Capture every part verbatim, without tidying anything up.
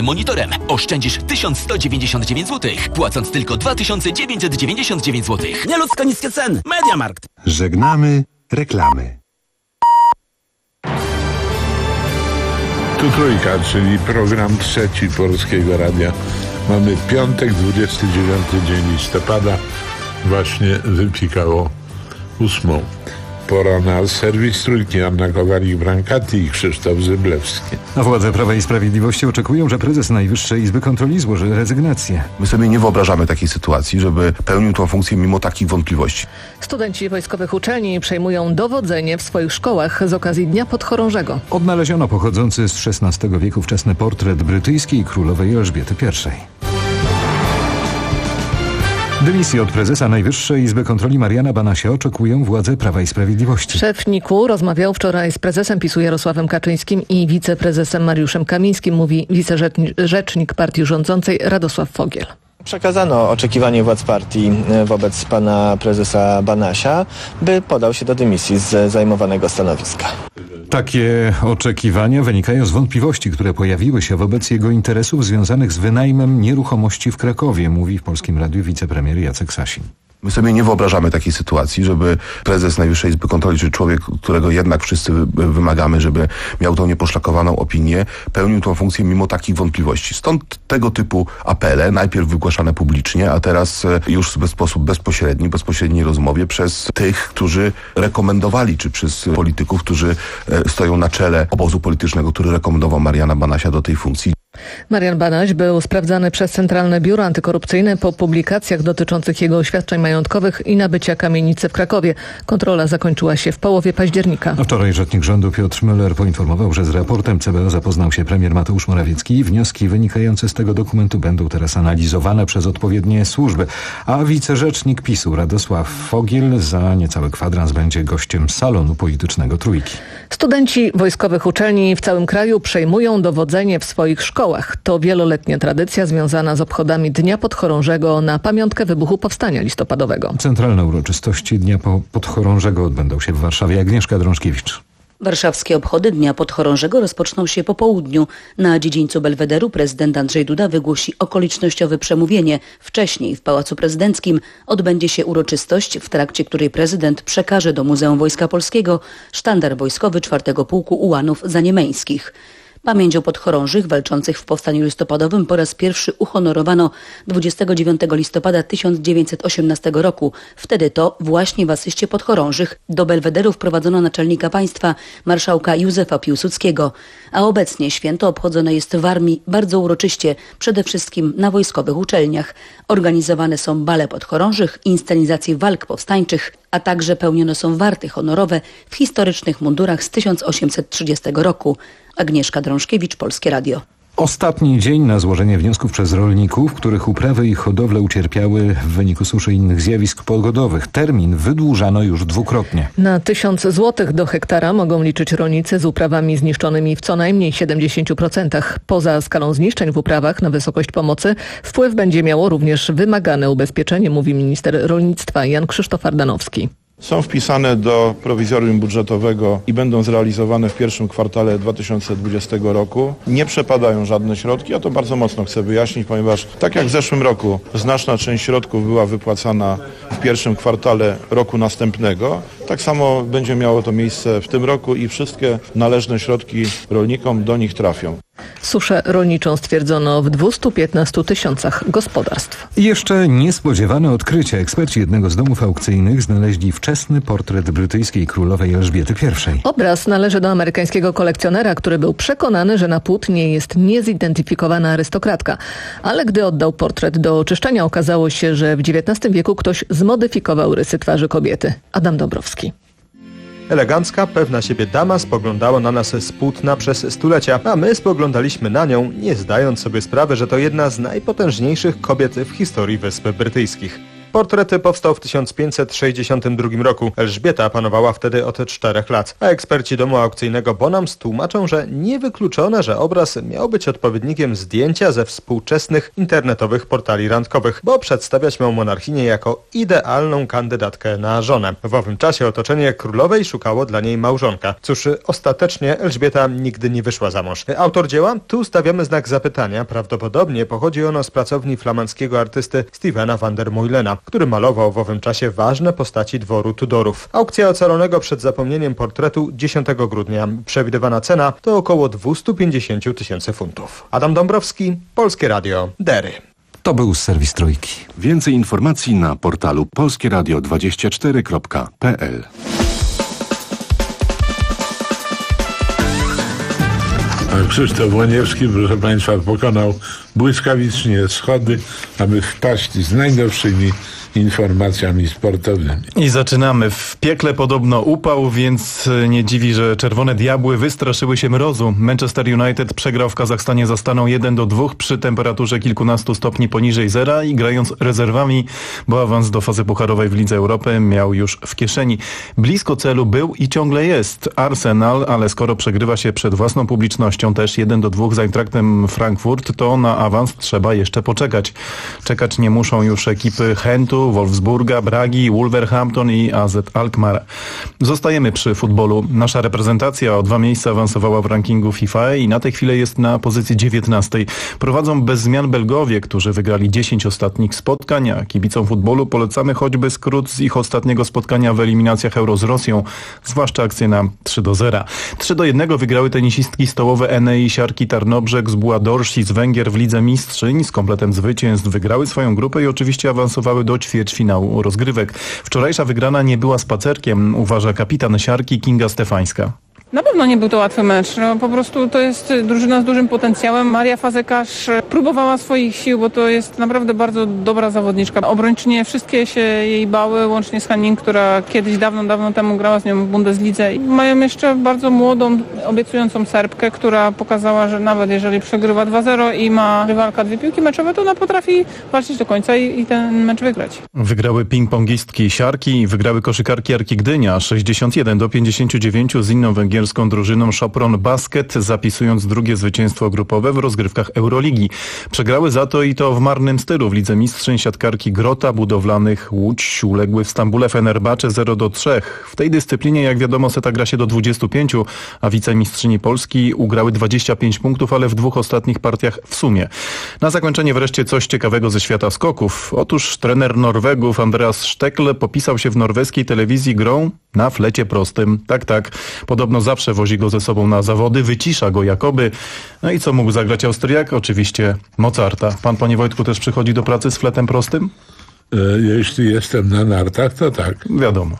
monitorem. Oszczędzisz tysiąc sto dziewięćdziesiąt dziewięć złotych, płacąc tylko dwa tysiące dziewięćset dziewięćdziesiąt dziewięć złotych. Nieludzko niskie ceny. MediaMarkt. Żegnamy reklamy. Tu Trójka, czyli program trzeci Polskiego Radia. Mamy piątek, dwudziesty dziewiąty dzień listopada. Właśnie wypikało ósmą. Pora na serwis Trójki. Anna Kowalik-Brankati i Krzysztof Zyblewski. A władze Prawa i Sprawiedliwości oczekują, że prezes Najwyższej Izby Kontroli złoży rezygnację. My sobie nie wyobrażamy takiej sytuacji, żeby pełnił tę funkcję mimo takich wątpliwości. Studenci wojskowych uczelni przejmują dowodzenie w swoich szkołach z okazji Dnia Podchorążego. Odnaleziono pochodzący z szesnastego wieku wczesny portret brytyjskiej królowej Elżbiety pierwszej. Dymisji od prezesa Najwyższej Izby Kontroli Mariana Banasia oczekują władze Prawa i Sprawiedliwości. Szef N I K-u rozmawiał wczoraj z prezesem PiS-u Jarosławem Kaczyńskim i wiceprezesem Mariuszem Kamińskim, mówi wicerzecznik partii rządzącej Radosław Fogiel. Przekazano oczekiwanie władz partii wobec pana prezesa Banasia, by podał się do dymisji z zajmowanego stanowiska. Takie oczekiwania wynikają z wątpliwości, które pojawiły się wobec jego interesów związanych z wynajmem nieruchomości w Krakowie, mówi w Polskim Radiu wicepremier Jacek Sasin. My sobie nie wyobrażamy takiej sytuacji, żeby prezes Najwyższej Izby Kontroli, czy człowiek, którego jednak wszyscy wymagamy, żeby miał tą nieposzlakowaną opinię, pełnił tą funkcję mimo takich wątpliwości. Stąd tego typu apele, najpierw wygłaszane publicznie, a teraz już w sposób bezpośredni, bezpośredniej rozmowie przez tych, którzy rekomendowali, czy przez polityków, którzy stoją na czele obozu politycznego, który rekomendował Mariana Banasia do tej funkcji. Marian Banaś był sprawdzany przez Centralne Biuro Antykorupcyjne po publikacjach dotyczących jego oświadczeń majątkowych i nabycia kamienicy w Krakowie. Kontrola zakończyła się w połowie października. A wczoraj rzecznik rządu Piotr Müller poinformował, że z raportem C B O zapoznał się premier Mateusz Morawiecki i wnioski wynikające z tego dokumentu będą teraz analizowane przez odpowiednie służby. A wicerzecznik PiS-u Radosław Fogiel za niecały kwadrans będzie gościem salonu politycznego Trójki. Studenci wojskowych uczelni w całym kraju przejmują dowodzenie w swoich szkołach. To wieloletnia tradycja związana z obchodami Dnia Podchorążego na pamiątkę wybuchu Powstania Listopadowego. Centralne uroczystości Dnia Podchorążego odbędą się w Warszawie. Agnieszka Drążkiewicz. Warszawskie obchody Dnia Podchorążego rozpoczną się po południu. Na dziedzińcu Belwederu prezydent Andrzej Duda wygłosi okolicznościowe przemówienie. Wcześniej w Pałacu Prezydenckim odbędzie się uroczystość, w trakcie której prezydent przekaże do Muzeum Wojska Polskiego sztandar wojskowy czwartego Pułku Ułanów Zaniemeńskich. Pamięć o podchorążych walczących w Powstaniu Listopadowym po raz pierwszy uhonorowano dwudziestego dziewiątego listopada tysiąc dziewięćset osiemnastego roku. Wtedy to właśnie w asyście podchorążych do Belwederu wprowadzono naczelnika państwa, marszałka Józefa Piłsudskiego. A obecnie święto obchodzone jest w armii bardzo uroczyście, przede wszystkim na wojskowych uczelniach. Organizowane są bale podchorążych, inscenizacje walk powstańczych, a także pełnione są warty honorowe w historycznych mundurach z tysiąc osiemset trzydziestego roku. Agnieszka Drążkiewicz, Polskie Radio. Ostatni dzień na złożenie wniosków przez rolników, których uprawy i hodowle ucierpiały w wyniku suszy i innych zjawisk pogodowych. Termin wydłużano już dwukrotnie. Na tysiąc złotych do hektara mogą liczyć rolnicy z uprawami zniszczonymi w co najmniej siedemdziesięciu procentach. Poza skalą zniszczeń w uprawach na wysokość pomocy wpływ będzie miało również wymagane ubezpieczenie, mówi minister rolnictwa Jan Krzysztof Ardanowski. Są wpisane do prowizorium budżetowego i będą zrealizowane w pierwszym kwartale dwa tysiące dwudziestego roku. Nie przepadają żadne środki, ja to bardzo mocno chcę wyjaśnić, ponieważ tak jak w zeszłym roku znaczna część środków była wypłacana w pierwszym kwartale roku następnego, tak samo będzie miało to miejsce w tym roku i wszystkie należne środki rolnikom do nich trafią. Suszę rolniczą stwierdzono w dwustu piętnastu tysiącach gospodarstw. I jeszcze niespodziewane odkrycie. Eksperci jednego z domów aukcyjnych znaleźli wczesny portret brytyjskiej królowej Elżbiety pierwszej. Obraz należy do amerykańskiego kolekcjonera, który był przekonany, że na płótnie jest niezidentyfikowana arystokratka. Ale gdy oddał portret do oczyszczenia, okazało się, że w dziewiętnastym wieku ktoś zmodyfikował rysy twarzy kobiety. Adam Dąbrowski. Elegancka, pewna siebie dama spoglądała na nas z płótna przez stulecia, a my spoglądaliśmy na nią, nie zdając sobie sprawy, że to jedna z najpotężniejszych kobiet w historii Wysp Brytyjskich. Portret powstał w tysiąc pięćset sześćdziesiątym drugim roku. Elżbieta panowała wtedy od czterech lat. A eksperci domu aukcyjnego Bonhams tłumaczą, że niewykluczone, że obraz miał być odpowiednikiem zdjęcia ze współczesnych internetowych portali randkowych, bo przedstawiać miał monarchinię jako idealną kandydatkę na żonę. W owym czasie otoczenie królowej szukało dla niej małżonka. Cóż, ostatecznie Elżbieta nigdy nie wyszła za mąż. Autor dzieła? Tu stawiamy znak zapytania. Prawdopodobnie pochodzi ono z pracowni flamandzkiego artysty Stevena van der Meulena, który malował w owym czasie ważne postaci dworu Tudorów. Aukcja ocalonego przed zapomnieniem portretu dziesiątego grudnia. Przewidywana cena to około dwieście pięćdziesiąt tysięcy funtów. Adam Dąbrowski, Polskie Radio, Dery. To był serwis Trójki. Więcej informacji na portalu polskieradio dwadzieścia cztery kropka p l. Krzysztof Łaniewski, proszę Państwa, pokonał błyskawicznie schody, aby wpaść z najnowszymi informacjami sportowymi. I zaczynamy. W piekle podobno upał, więc nie dziwi, że Czerwone Diabły wystraszyły się mrozu. Manchester United przegrał w Kazachstanie z Astaną jeden do dwóch przy temperaturze kilkunastu stopni poniżej zera i grając rezerwami, bo awans do fazy pucharowej w Lidze Europy miał już w kieszeni. Blisko celu był i ciągle jest Arsenal, ale skoro przegrywa się przed własną publicznością też jeden do dwóch z Eintrachtem Frankfurt, to na awans trzeba jeszcze poczekać. Czekać nie muszą już ekipy Chentu, Wolfsburga, Bragi, Wolverhampton i A Z Alkmaar. Zostajemy przy futbolu. Nasza reprezentacja o dwa miejsca awansowała w rankingu FIFA i na tę chwilę jest na pozycji dziewiętnastej. Prowadzą bez zmian Belgowie, którzy wygrali dziesięć ostatnich spotkań, a kibicom futbolu polecamy choćby skrót z ich ostatniego spotkania w eliminacjach Euro z Rosją, zwłaszcza akcję na trzy do zera. trzy do jednego wygrały tenisistki stołowe Enei Siarki Tarnobrzeg z Buadorsi z Węgier w Lidze Mistrzyń. Z kompletem zwycięstw wygrały swoją grupę i oczywiście awansowały do ćwierćfinału rozgrywek. Wczorajsza wygrana nie była spacerkiem, uważa kapitan Siarki Kinga Stefańska. Na pewno nie był to łatwy mecz. No, po prostu to jest drużyna z dużym potencjałem. Maria Fazekarz próbowała swoich sił, bo to jest naprawdę bardzo dobra zawodniczka. Obrończynie wszystkie się jej bały, łącznie z Hanning, która kiedyś dawno, dawno temu grała z nią w Bundeslidze. I mają jeszcze bardzo młodą, obiecującą Serbkę, która pokazała, że nawet jeżeli przegrywa dwa zero i ma rywalka dwie piłki meczowe, to ona potrafi walczyć do końca i, i ten mecz wygrać. Wygrały ping-pongistki Siarki, wygrały koszykarki Arki Gdynia sześćdziesiąt jeden do pięćdziesięciu dziewięciu z inną węgierską drużyną Sopron Basket, zapisując drugie zwycięstwo grupowe w rozgrywkach Euroligi. Przegrały za to i to w marnym stylu. W Lidze Mistrzyń siatkarki Grota Budowlanych Łódź uległy w Stambule Fenerbahce zero do trzech. W tej dyscyplinie, jak wiadomo, seta gra się do dwudziestu pięciu, a wicemistrzyni Polski ugrały dwadzieścia pięć punktów, ale w dwóch ostatnich partiach w sumie. Na zakończenie wreszcie coś ciekawego ze świata skoków. Otóż trener Norwegów Andreas Stekl popisał się w norweskiej telewizji grą na flecie prostym. Tak, tak. Podobno zawsze wozi go ze sobą na zawody, wycisza go jakoby. No i co mógł zagrać Austriak? Oczywiście Mozarta. Pan, panie Wojtku, też przychodzi do pracy z fletem prostym? E, jeśli jestem na nartach, to tak. Wiadomo.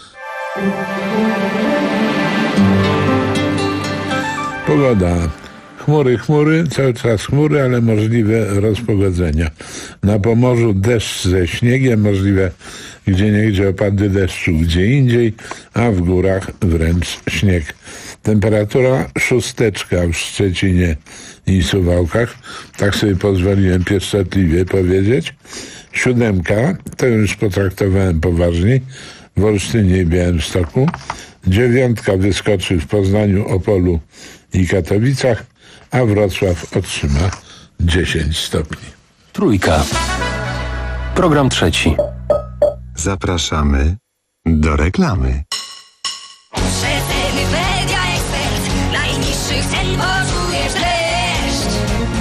Pogoda. Chmury, chmury, cały czas chmury, ale możliwe rozpogodzenia. Na Pomorzu deszcz ze śniegiem, możliwe gdzieniegdzie opady deszczu gdzie indziej, a w górach wręcz śnieg. Temperatura szósteczka w Szczecinie i Suwałkach, tak sobie pozwoliłem pieszczotliwie powiedzieć. Siódemka, to już potraktowałem poważniej, w Olsztynie i Białymstoku. Dziewiątka wyskoczy w Poznaniu, Opolu i Katowicach, a Wrocław otrzyma dziesięć stopni. Trójka. Program trzeci. Zapraszamy do reklamy. Przeceny Media Expert. Najniższych cen poczujesz dreszcz.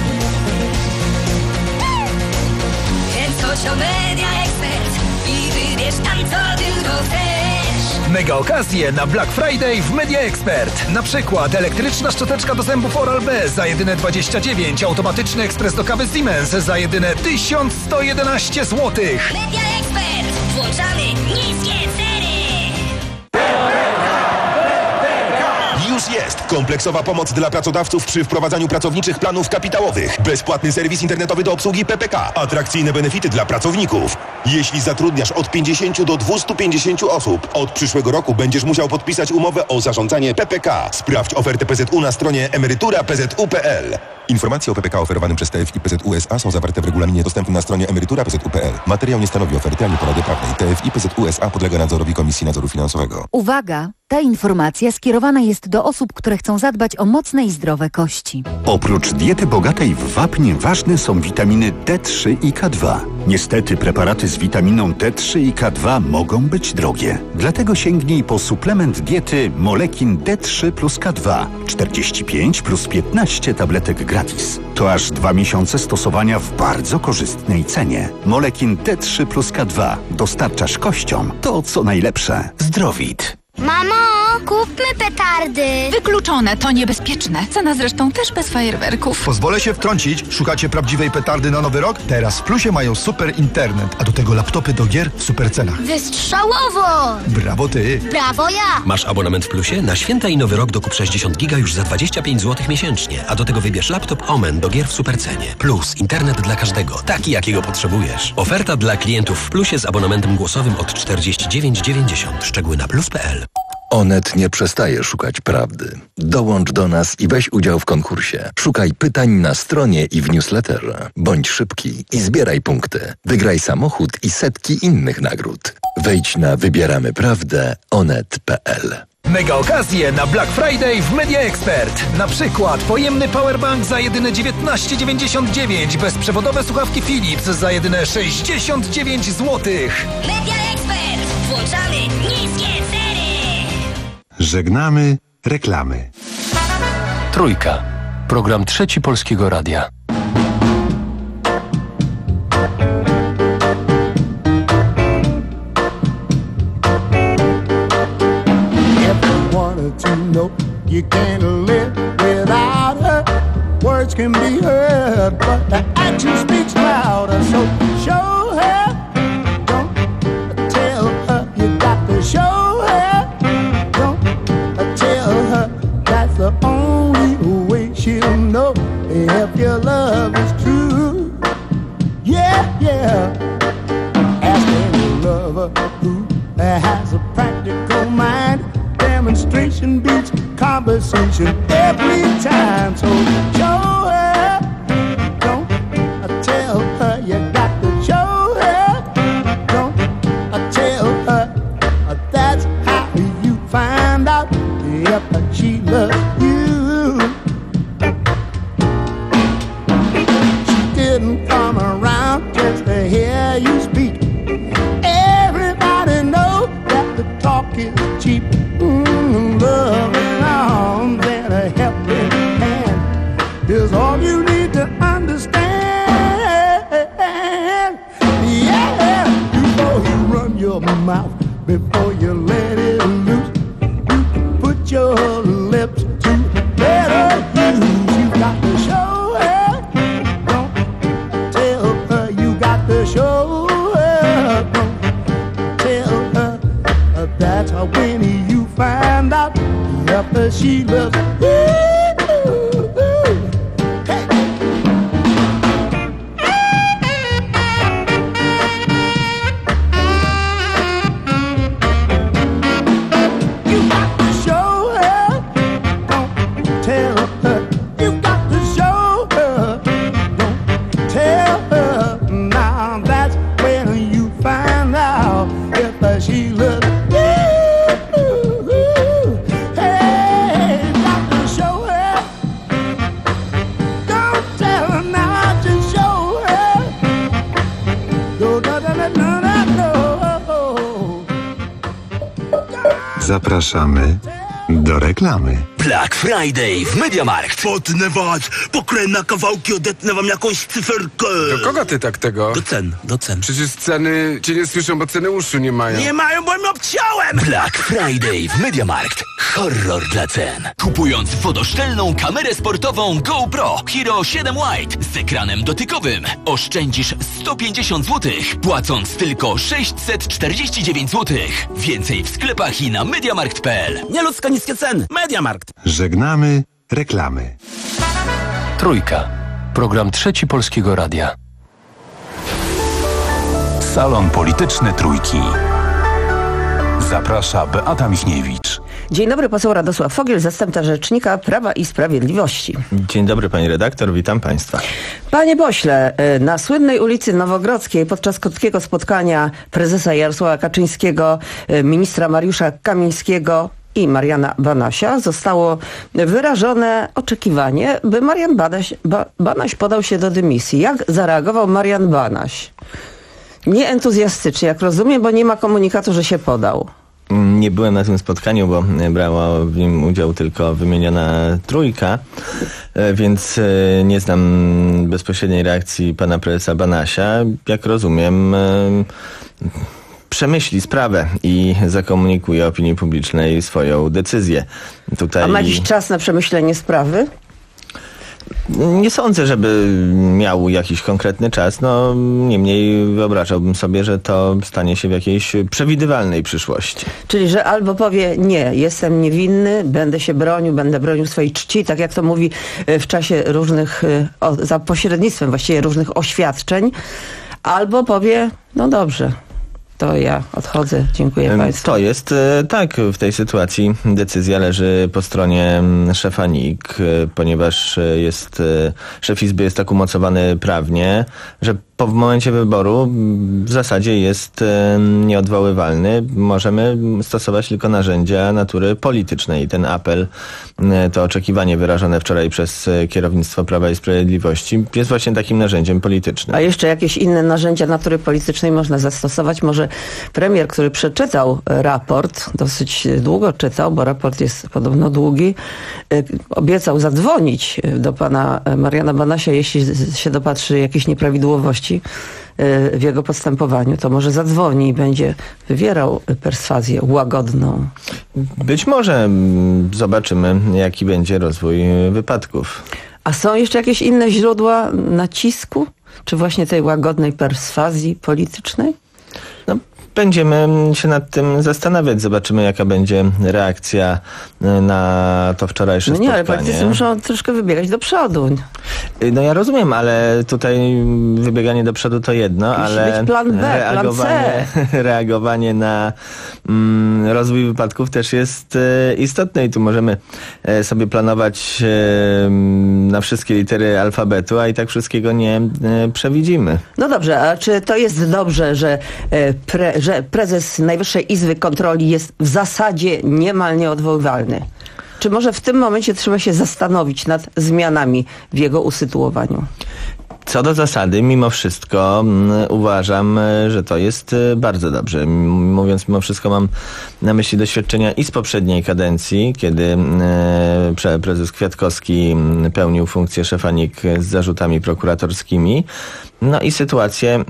Więc chodź do Media Expert i wybierz tam, co tylko chcesz. Mega okazje na Black Friday w Media Expert. Na przykład elektryczna szczoteczka do zębów Oral-B za jedyne dwadzieścia dziewięć, automatyczny ekspres do kawy Siemens za jedyne tysiąc sto jedenaście złotych. Media Expert. Włączamy niskie ceny. Już jest! Kompleksowa pomoc dla pracodawców przy wprowadzaniu pracowniczych planów kapitałowych. Bezpłatny serwis internetowy do obsługi P P K. Atrakcyjne benefity dla pracowników. Jeśli zatrudniasz od pięćdziesięciu do dwustu pięćdziesięciu osób, od przyszłego roku będziesz musiał podpisać umowę o zarządzanie P P K. Sprawdź ofertę P Z U na stronie emerytura p z u kropka p l. Informacje o P P K oferowanym przez T F I P Z U S A są zawarte w regulaminie dostępnym na stronie emerytura p z u kropka p l. Materiał nie stanowi oferty ani porady prawnej. T F I P Z U S A podlega nadzorowi Komisji Nadzoru Finansowego. Uwaga! Ta informacja skierowana jest do osób, które chcą zadbać o mocne i zdrowe kości. Oprócz diety bogatej w wapń ważne są witaminy D trzy i K dwa. Niestety preparaty z witaminą D trzy i K dwa mogą być drogie. Dlatego sięgnij po suplement diety Molekin D trzy plus K dwa. czterdzieści pięć plus piętnaście tabletek gratis. To aż dwa miesiące stosowania w bardzo korzystnej cenie. Molekin D trzy plus K dwa. Dostarczasz kościom to, co najlepsze. Zdrowit. Mamo, kupmy petardy. Wykluczone, to niebezpieczne. Cena zresztą też bez fajerwerków. Pozwolę się wtrącić. Szukacie prawdziwej petardy na Nowy Rok? Teraz w Plusie mają super internet, a do tego laptopy do gier w super cenach. Wystrzałowo! Brawo ty! Brawo ja! Masz abonament w Plusie? Na święta i Nowy Rok dokup sześćdziesiąt giga już za dwadzieścia pięć złotych miesięcznie, a do tego wybierz laptop Omen do gier w supercenie. Plus internet dla każdego, taki jakiego potrzebujesz. Oferta dla klientów w Plusie z abonamentem głosowym od czterdzieści dziewięć dziewięćdziesiąt. Szczegóły na plus kropka p l. Onet nie przestaje szukać prawdy. Dołącz do nas i weź udział w konkursie. Szukaj pytań na stronie i w newsletterze. Bądź szybki i zbieraj punkty. Wygraj samochód i setki innych nagród. Wejdź na wybieramy prawdę onet kropka p l. Mega okazje na Black Friday w Media Expert. Na przykład pojemny powerbank za jedyne dziewiętnaście dziewięćdziesiąt dziewięć, bezprzewodowe słuchawki Philips za jedyne sześćdziesiąt dziewięć złotych. Media Expert. Włączamy niskie ceny. Żegnamy reklamy. Trójka. Program Trzeci Polskiego Radia. To know you can't live without her. Words can be heard, but the action speaks louder. So show her, don't tell her. You got to show her, don't tell her. That's the only way she'll know if your love is true. Yeah, yeah. Ask any lover who has a practical mind. Demonstration beats conversation every time. So show her, don't tell her. You got to show her, don't tell her. That's how you find out if she loves you. She didn't come around just to hear you speak. Everybody knows that the talk is cheap. Loving arms and a helping hand is all you need to understand. Yeah, before you run your mouth, before you let it loose, you put your lips to better use. You got to show her, don't tell her. You got to show her, don't tell her. That's how when you find out if she loves you. Hey. You got to show her, don't tell her. You got to show her, don't tell her. Now that's when you find out if she loves you. Zapraszamy do reklamy. Black Friday w MediaMarkt. Potnę was, pokrę na kawałki, odetnę wam jakąś cyferkę. Do kogo ty tak tego? Do cen, do cen. Przecież ceny cię nie słyszą, bo ceny uszu nie mają. Nie mają, bo im obciąłem. Black Friday w MediaMarkt. Horror dla cen. Kupując wodoszczelną kamerę sportową GoPro Hero siedem White z ekranem dotykowym oszczędzisz sto pięćdziesiąt złotych, płacąc tylko sześćset czterdzieści dziewięć złotych. Więcej w sklepach i na mediamarkt kropka p l. Nieludzko niskie ceny. MediaMarkt. Żegnamy reklamy. Trójka. Program Trzeci Polskiego Radia. Salon Polityczny Trójki. Zaprasza Beata Michniewicz. Dzień dobry, poseł Radosław Fogiel, zastępca rzecznika Prawa i Sprawiedliwości. Dzień dobry, pani redaktor, witam państwa. Panie pośle, na słynnej ulicy Nowogrodzkiej podczas krótkiego spotkania prezesa Jarosława Kaczyńskiego, ministra Mariusza Kamińskiego i Mariana Banasia zostało wyrażone oczekiwanie, by Marian Banaś, ba, Banaś podał się do dymisji. Jak zareagował Marian Banaś? Nieentuzjastycznie, jak rozumiem, bo nie ma komunikatu, że się podał. Nie byłem na tym spotkaniu, bo brała w nim udział tylko wymieniona trójka, więc nie znam bezpośredniej reakcji pana prezesa Banasia. Jak rozumiem, przemyśli sprawę i zakomunikuje opinii publicznej swoją decyzję. Tutaj... A ma jakiś czas na przemyślenie sprawy? Nie sądzę, żeby miał jakiś konkretny czas. No, niemniej wyobrażałbym sobie, że to stanie się w jakiejś przewidywalnej przyszłości. Czyli, że albo powie nie, jestem niewinny, będę się bronił, będę bronił swojej czci, tak jak to mówi w czasie różnych, o, za pośrednictwem właściwie różnych oświadczeń, albo powie, no dobrze, to ja odchodzę, dziękuję państwu. To jest tak, w tej sytuacji decyzja leży po stronie szefa N I K, ponieważ jest, szef Izby jest tak umocowany prawnie, że po w momencie wyboru w zasadzie jest nieodwoływalny. Możemy stosować tylko narzędzia natury politycznej. Ten apel, to oczekiwanie wyrażone wczoraj przez kierownictwo Prawa i Sprawiedliwości jest właśnie takim narzędziem politycznym. A jeszcze jakieś inne narzędzia natury politycznej można zastosować? Może premier, który przeczytał raport, dosyć długo czytał, bo raport jest podobno długi, obiecał zadzwonić do pana Mariana Banasia, jeśli się dopatrzy jakichś nieprawidłowości w jego postępowaniu, to może zadzwoni i będzie wywierał perswazję łagodną. Być może. Zobaczymy, jaki będzie rozwój wypadków. A są jeszcze jakieś inne źródła nacisku? Czy właśnie tej łagodnej perswazji politycznej? No, będziemy się nad tym zastanawiać. Zobaczymy, jaka będzie reakcja na to wczorajsze no nie, spotkanie. Ale politycy muszą troszkę wybiegać do przodu. No ja rozumiem, ale tutaj wybieganie do przodu to jedno, musi ale być plan B, reagowanie, plan C. reagowanie na mm, rozwój wypadków też jest e, istotne i tu możemy e, sobie planować e, na wszystkie litery alfabetu, a i tak wszystkiego nie e, przewidzimy. No dobrze, a czy to jest dobrze, że, e, pre, że prezes Najwyższej Izby Kontroli jest w zasadzie niemal nieodwoływalny? Czy może w tym momencie trzeba się zastanowić nad zmianami w jego usytuowaniu? Co do zasady, mimo wszystko m, uważam, że to jest bardzo dobrze. Mówiąc mimo wszystko, mam na myśli doświadczenia i z poprzedniej kadencji, kiedy e, prezes Kwiatkowski pełnił funkcję szefa N I K z zarzutami prokuratorskimi. No i sytuację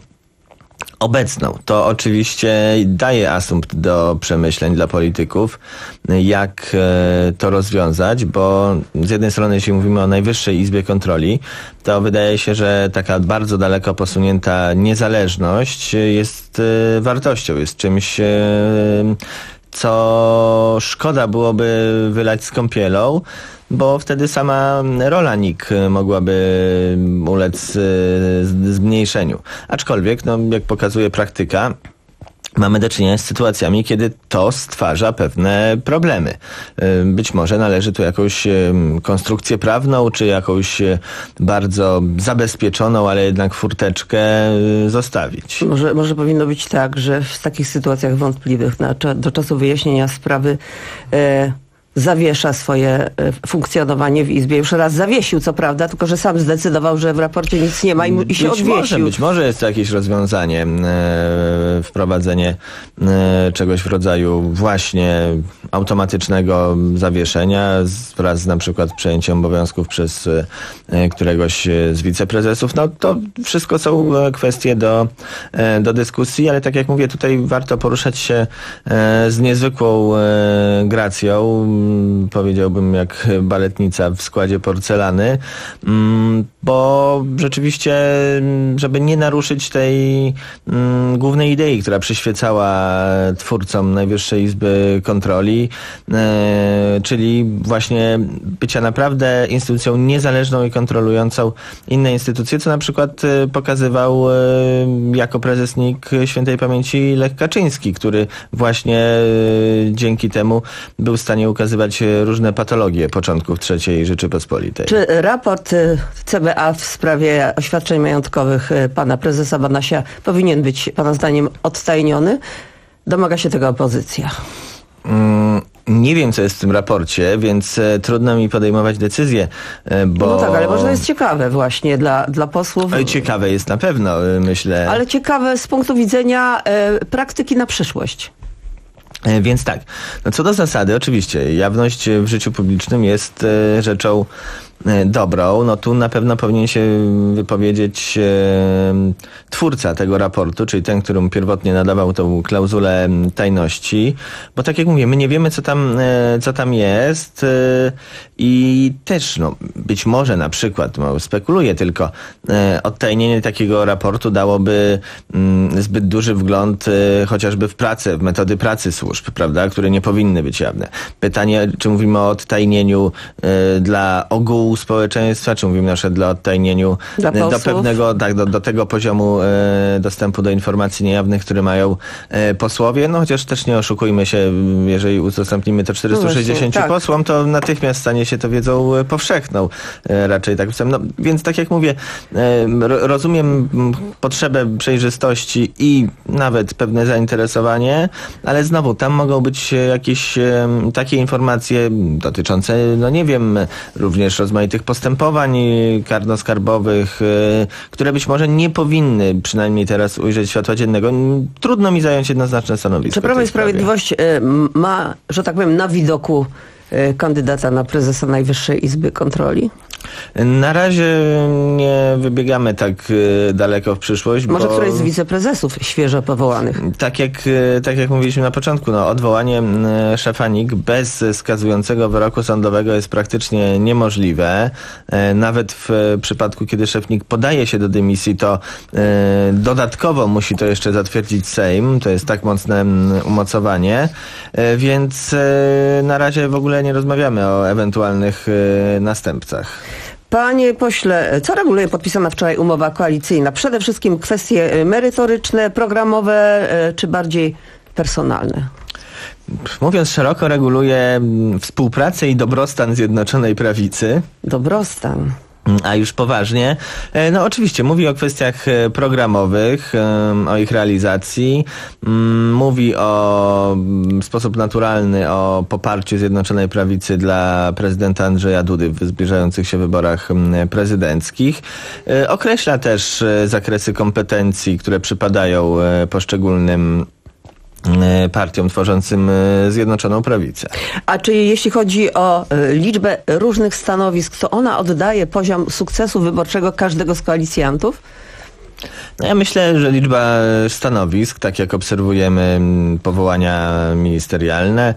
obecną. To oczywiście daje asumpt do przemyśleń dla polityków, jak to rozwiązać, bo z jednej strony, jeśli mówimy o Najwyższej Izbie Kontroli, to wydaje się, że taka bardzo daleko posunięta niezależność jest wartością, jest czymś, co szkoda byłoby wylać z kąpielą, bo wtedy sama rola N I K mogłaby ulec zmniejszeniu. Aczkolwiek, no, jak pokazuje praktyka, mamy do czynienia z sytuacjami, kiedy to stwarza pewne problemy. Być może należy tu jakąś konstrukcję prawną, czy jakąś bardzo zabezpieczoną, ale jednak furteczkę zostawić. Może, może powinno być tak, że w takich sytuacjach wątpliwych na, do czasu wyjaśnienia sprawy e, zawiesza swoje funkcjonowanie w Izbie. Już raz zawiesił, co prawda, tylko że sam zdecydował, że w raporcie nic nie ma i, mu, i się być odwiesił. Może, być może jest to jakieś rozwiązanie, e, wprowadzenie e, czegoś w rodzaju właśnie automatycznego zawieszenia wraz z na przykład przejęciem obowiązków przez e, któregoś z wiceprezesów. No to wszystko są kwestie do, e, do dyskusji, ale tak jak mówię, tutaj warto poruszać się e, z niezwykłą e, gracją. mm, powiedziałbym jak baletnica w składzie porcelany, mm, bo rzeczywiście, żeby nie naruszyć tej mm, głównej idei, która przyświecała twórcom Najwyższej Izby Kontroli, e, czyli właśnie bycia naprawdę instytucją niezależną i kontrolującą inne instytucje, co na przykład e, pokazywał e, jako prezes N I K świętej pamięci Lech Kaczyński, który właśnie e, dzięki temu był w stanie ukazywać różne patologie początków trzeciej Rzeczypospolitej. Czy raport y, C B A w sprawie oświadczeń majątkowych y, pana prezesa Banasia powinien być pana zdaniem odtajniony? Domaga się tego opozycja. Mm, nie wiem, co jest w tym raporcie, więc e, trudno mi podejmować decyzję, e, bo... No tak, ale może to jest ciekawe właśnie dla, dla posłów. Oj, ciekawe jest na pewno, e, myślę. Ale ciekawe z punktu widzenia e, praktyki na przyszłość. E, Więc tak, no co do zasady, oczywiście, jawność w życiu publicznym jest e, rzeczą e, dobrą. No tu na pewno powinien się wypowiedzieć e, twórca tego raportu, czyli ten, którym pierwotnie nadawał tą klauzulę tajności, bo tak jak mówię, my nie wiemy, co tam, e, co tam jest e, i też, no, być może na przykład, no, spekuluję tylko, e, odtajnienie takiego raportu dałoby mm, zbyt duży wgląd e, chociażby w pracę, w metody pracy służb, prawda, które nie powinny być jawne. Pytanie, czy mówimy o odtajnieniu e, dla ogółu społeczeństwa, czy mówimy na przykład dla odtajnieniu Dla e, do posłów. pewnego, tak, do, do tego poziomu e, dostępu do informacji niejawnych, który mają e, posłowie, no chociaż też nie oszukujmy się, jeżeli udostępnimy to czterystu sześćdziesięciu No właśnie, tak. posłom, to natychmiast stanie się to wiedzą e, powszechną. E, raczej tak no, więc tak jak mówię, e, ro, rozumiem m, potrzebę przejrzystości i nawet pewne zainteresowanie, ale znowu tam mogą być jakieś e, takie informacje dotyczące, no nie wiem, również rozmaitych postępowań karno-skarbowych, e, które być może nie powinny przynajmniej teraz ujrzeć światła dziennego. Trudno mi zająć jednoznaczne stanowisko. Czy w Prawo tej i Sprawiedliwość y, ma, że tak powiem, na widoku y, kandydata na prezesa Najwyższej Izby Kontroli? Na razie nie wybiegamy tak e, daleko w przyszłość. Może bo... któryś z wiceprezesów świeżo powołanych? Tak jak, e, tak jak mówiliśmy na początku, no, odwołanie m, szefa N I K bez skazującego wyroku sądowego jest praktycznie niemożliwe. E, nawet w e, przypadku, kiedy szef N I K podaje się do dymisji, to e, dodatkowo musi to jeszcze zatwierdzić Sejm. To jest tak mocne m, umocowanie. E, więc e, na razie w ogóle nie rozmawiamy o ewentualnych e, następcach. Panie pośle, co reguluje podpisana wczoraj umowa koalicyjna? Przede wszystkim kwestie merytoryczne, programowe, czy bardziej personalne? Mówiąc szeroko, reguluje współpracę i dobrostan Zjednoczonej Prawicy. Dobrostan. A już poważnie, no oczywiście mówi o kwestiach programowych, o ich realizacji, mówi o w sposób naturalny o poparciu Zjednoczonej Prawicy dla prezydenta Andrzeja Dudy w zbliżających się wyborach prezydenckich. Określa też zakresy kompetencji, które przypadają poszczególnym partiom tworzącym Zjednoczoną Prawicę. A czy jeśli chodzi o liczbę różnych stanowisk, to ona oddaje poziom sukcesu wyborczego każdego z koalicjantów? No ja myślę, że liczba stanowisk, tak jak obserwujemy powołania ministerialne,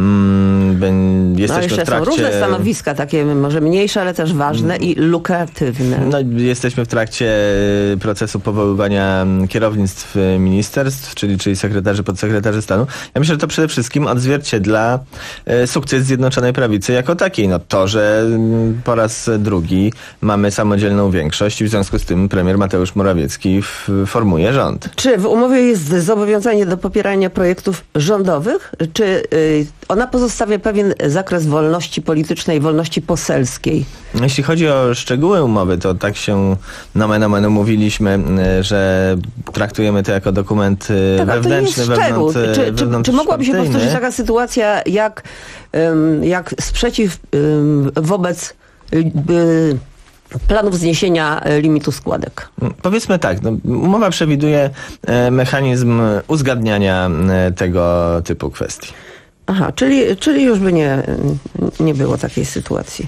mm, jesteśmy no, jeszcze w trakcie... są różne stanowiska, takie może mniejsze, ale też ważne i lukratywne. No, jesteśmy w trakcie procesu powoływania kierownictw ministerstw, czyli, czyli sekretarzy, podsekretarzy stanu. Ja myślę, że to przede wszystkim odzwierciedla sukces Zjednoczonej Prawicy jako takiej. No to, że po raz drugi mamy samodzielną większość i w związku z tym premier Mateusz Morawiecki formuje rząd. Czy w umowie jest zobowiązanie do popierania projektów rządowych? Czy y, ona pozostawia pewien zakres wolności politycznej, wolności poselskiej? Jeśli chodzi o szczegóły umowy, to tak się nomen omen umówiliśmy, że traktujemy to jako dokument tak, wewnętrzny, wewnątrz, czy, czy, czy mogłaby się powtórzyć taka sytuacja jak, um, jak sprzeciw um, wobec um, planów zniesienia limitu składek? Powiedzmy tak, no, umowa przewiduje e, mechanizm uzgadniania e, tego typu kwestii. Aha, czyli, czyli już by nie, nie było takiej sytuacji.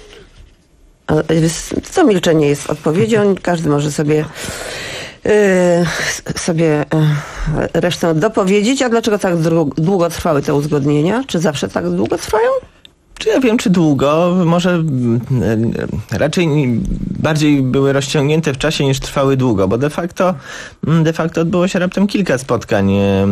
A, to milczenie jest odpowiedzią, każdy może sobie yy, sobie yy, resztę dopowiedzieć. A dlaczego tak długo trwały te uzgodnienia? Czy zawsze tak długo trwają? Czy ja wiem, czy długo? Może e, raczej bardziej były rozciągnięte w czasie niż trwały długo, bo de facto, de facto odbyło się raptem kilka spotkań e,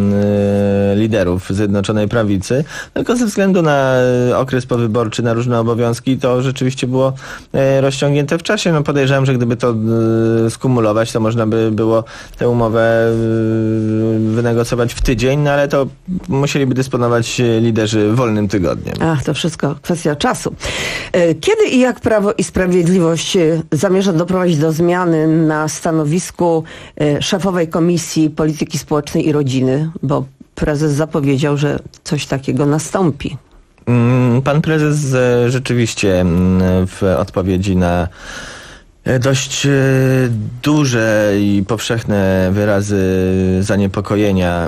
liderów Zjednoczonej Prawicy, tylko ze względu na okres powyborczy, na różne obowiązki, to rzeczywiście było e, rozciągnięte w czasie. No podejrzewam, że gdyby to e, skumulować, to można by było tę umowę e, wynegocjować w tydzień, no ale to musieliby dysponować liderzy wolnym tygodniem. Ach, to wszystko kwestia czasu. Kiedy i jak Prawo i Sprawiedliwość zamierza doprowadzić do zmiany na stanowisku szefowej Komisji Polityki Społecznej i Rodziny? Bo prezes zapowiedział, że coś takiego nastąpi. Pan prezes rzeczywiście w odpowiedzi na dość duże i powszechne wyrazy zaniepokojenia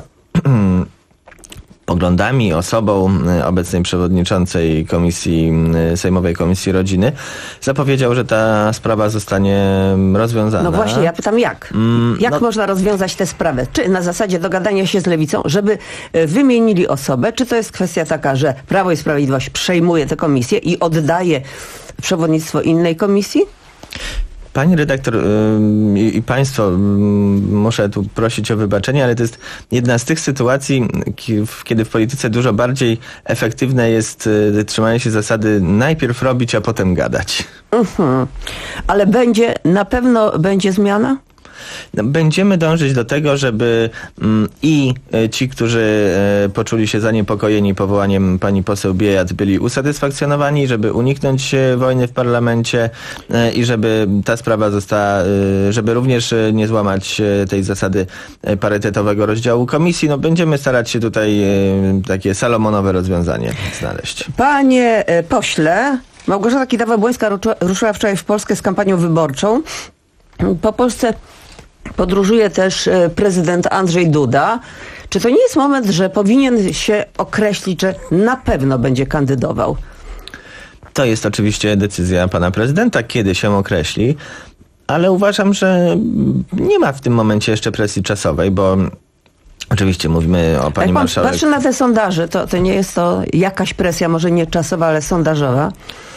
poglądami, osobą obecnej przewodniczącej komisji, Sejmowej Komisji Rodziny, zapowiedział, że ta sprawa zostanie rozwiązana. No właśnie, ja pytam jak? Mm, jak no, można rozwiązać tę sprawę? Czy na zasadzie dogadania się z Lewicą, żeby wymienili osobę, czy to jest kwestia taka, że Prawo i Sprawiedliwość przejmuje tę komisję i oddaje przewodnictwo innej komisji? Pani redaktor yy, i państwo, yy, muszę tu prosić o wybaczenie, ale to jest jedna z tych sytuacji, kiedy w polityce dużo bardziej efektywne jest yy, trzymanie się zasady najpierw robić, a potem gadać. Uh-huh. Ale będzie, na pewno będzie zmiana? Będziemy dążyć do tego, żeby mm, i ci, którzy e, poczuli się zaniepokojeni powołaniem pani poseł Biejat, byli usatysfakcjonowani, żeby uniknąć e, wojny w parlamencie e, i żeby ta sprawa została, e, żeby również e, nie złamać e, tej zasady e, parytetowego rozdziału komisji. No, będziemy starać się tutaj e, takie salomonowe rozwiązanie znaleźć. Panie e, pośle, Małgorzata Kidawa-Błońska ruszyła wczoraj w Polskę z kampanią wyborczą. Po Polsce podróżuje też prezydent Andrzej Duda. Czy to nie jest moment, że powinien się określić, że na pewno będzie kandydował? To jest oczywiście decyzja pana prezydenta, kiedy się określi, ale uważam, że nie ma w tym momencie jeszcze presji czasowej, bo oczywiście mówimy o pani Jak pan marszałek. patrzy na te sondaże, to, to nie jest to jakaś presja, może nie czasowa, ale sondażowa?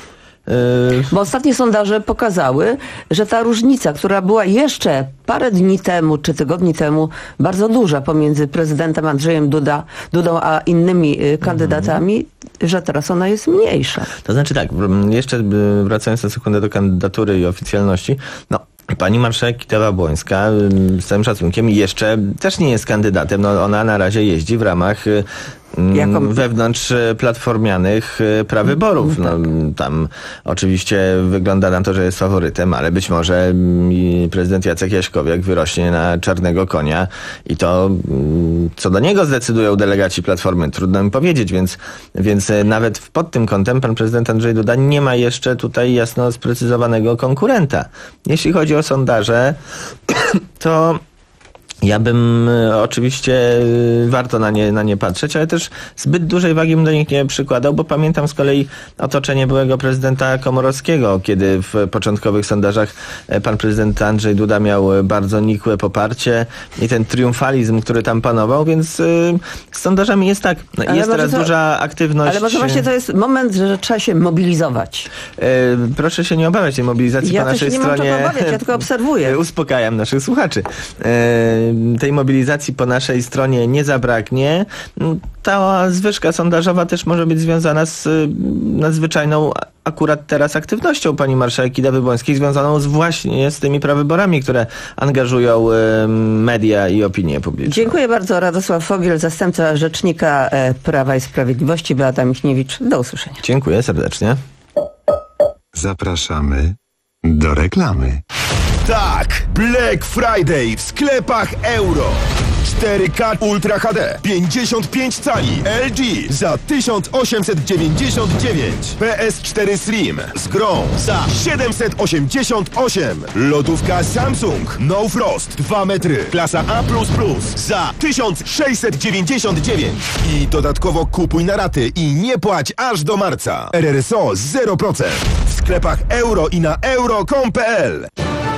Bo ostatnie sondaże pokazały, że ta różnica, która była jeszcze parę dni temu, czy tygodni temu, bardzo duża pomiędzy prezydentem Andrzejem Duda, Dudą a innymi kandydatami, mm. że teraz ona jest mniejsza. To znaczy tak, jeszcze wracając na sekundę do kandydatury i oficjalności, no pani marszałek Kidawa-Błońska z całym szacunkiem jeszcze też nie jest kandydatem. No, ona na razie jeździ w ramach Jako... wewnątrz platformianych prawyborów. No, tam oczywiście wygląda na to, że jest faworytem, ale być może prezydent Jacek Jaśkowiak wyrośnie na czarnego konia i to co do niego zdecydują delegaci Platformy, trudno mi powiedzieć, więc, więc nawet pod tym kątem pan prezydent Andrzej Duda nie ma jeszcze tutaj jasno sprecyzowanego konkurenta. Jeśli chodzi o sondaże, to ja bym oczywiście warto na nie, na nie patrzeć, ale też zbyt dużej wagi bym do nich nie przykładał, bo pamiętam z kolei otoczenie byłego prezydenta Komorowskiego, kiedy w początkowych sondażach pan prezydent Andrzej Duda miał bardzo nikłe poparcie i ten triumfalizm, który tam panował, więc z sondażami jest tak. Ale jest teraz to, duża aktywność. Ale może właśnie to jest moment, że trzeba się mobilizować. Proszę się nie obawiać tej mobilizacji ja po naszej nie stronie. Ja mam czego obawiać, ja tylko obserwuję. Uspokajam naszych słuchaczy. Tej mobilizacji po naszej stronie nie zabraknie. Ta zwyżka sondażowa też może być związana z nadzwyczajną akurat teraz aktywnością pani marszałek Kidawy-Błońskiej, związaną z właśnie z tymi prawyborami, które angażują media i opinię publiczną. Dziękuję bardzo. Radosław Fogiel, zastępca rzecznika Prawa i Sprawiedliwości, Beata Michniewicz. Do usłyszenia. Dziękuję serdecznie. Zapraszamy do reklamy. Tak! Black Friday w sklepach Euro. cztery K Ultra H D, pięćdziesiąt pięć cali, L G za tysiąc osiemset dziewięćdziesiąt dziewięć, P S cztery Slim z grą za siedemset osiemdziesiąt osiem, lodówka Samsung No Frost dwa metry, klasa A plus plus za tysiąc sześćset dziewięćdziesiąt dziewięć i dodatkowo kupuj na raty i nie płać aż do marca. R R S O zero procent w sklepach Euro i na euro kropka com kropka p l.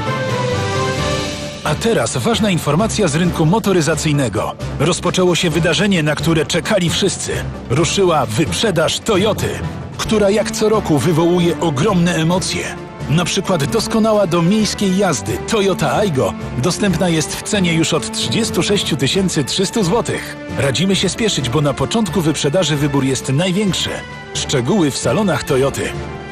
A teraz ważna informacja z rynku motoryzacyjnego. Rozpoczęło się wydarzenie, na które czekali wszyscy. Ruszyła wyprzedaż Toyoty. która jak co roku wywołuje ogromne emocje. Na przykład doskonała do miejskiej jazdy Toyota Aygo dostępna jest w cenie już od trzydzieści sześć tysięcy trzysta złotych. Radzimy się spieszyć, bo na początku wyprzedaży wybór jest największy. Szczegóły w salonach Toyoty.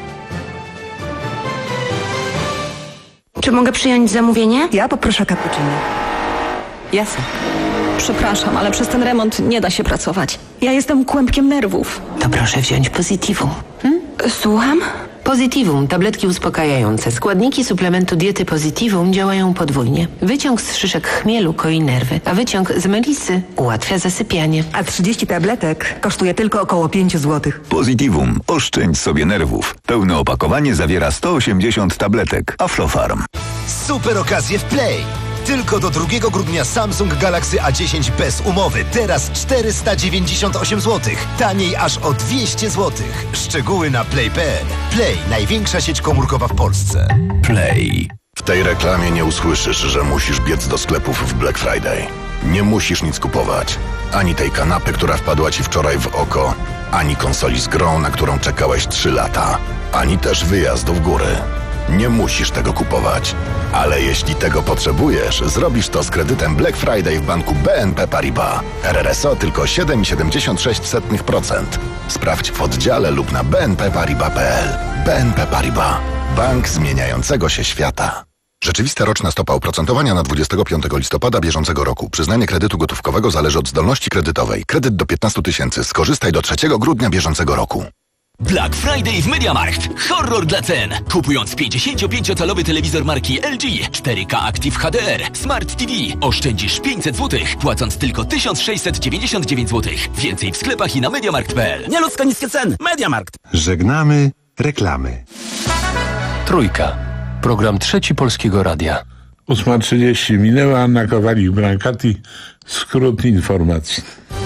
Czy mogę przyjąć zamówienie? Ja poproszę cappuccino. Jasne. Przepraszam, ale przez ten remont nie da się pracować. Ja jestem kłębkiem nerwów. To proszę wziąć Positivum. Hmm? Słucham? Positivum, tabletki uspokajające. Składniki suplementu diety Positivum działają podwójnie. Wyciąg z szyszek chmielu koi nerwy, a wyciąg z melisy ułatwia zasypianie. A trzydzieści tabletek kosztuje tylko około pięć złotych. Positivum. Oszczędź sobie nerwów. Pełne opakowanie zawiera sto osiemdziesiąt tabletek. Aflofarm. Super okazje w Play. Tylko do drugiego grudnia Samsung Galaxy A dziesięć bez umowy. Teraz czterysta dziewięćdziesiąt osiem złotych. Taniej aż o dwieście złotych. Szczegóły na play kropka p l. Play, największa sieć komórkowa w Polsce. Play. W tej reklamie nie usłyszysz, że musisz biec do sklepów w Black Friday. Nie musisz nic kupować. Ani tej kanapy, która wpadła ci wczoraj w oko, ani konsoli z grą, na którą czekałeś trzy lata, ani też wyjazdu w góry. Nie musisz tego kupować. Ale jeśli tego potrzebujesz, zrobisz to z kredytem Black Friday w banku B N P Paribas. R R S O tylko siedem przecinek siedemdziesiąt sześć procent. Sprawdź w oddziale lub na b n p paribas kropka p l. B N P Paribas. Bank zmieniającego się świata. Rzeczywista roczna stopa oprocentowania na dwudziestego piątego listopada bieżącego roku. Przyznanie kredytu gotówkowego zależy od zdolności kredytowej. Kredyt do piętnastu tysięcy. Skorzystaj do trzeciego grudnia bieżącego roku. Black Friday w MediaMarkt. Horror dla cen. Kupując pięćdziesięciopięciocalowy telewizor marki L G, cztery K Active H D R, Smart T V, oszczędzisz pięćset złotych, płacąc tylko tysiąc sześćset dziewięćdziesiąt dziewięć złotych. Więcej w sklepach i na mediamarkt kropka p l. Nieludzko niskie ceny. MediaMarkt. Żegnamy reklamy. Trójka. Program Trzeci Polskiego Radia. ósma trzydzieści minęła. Anna Kowalik-Brankati. Skrót informacji.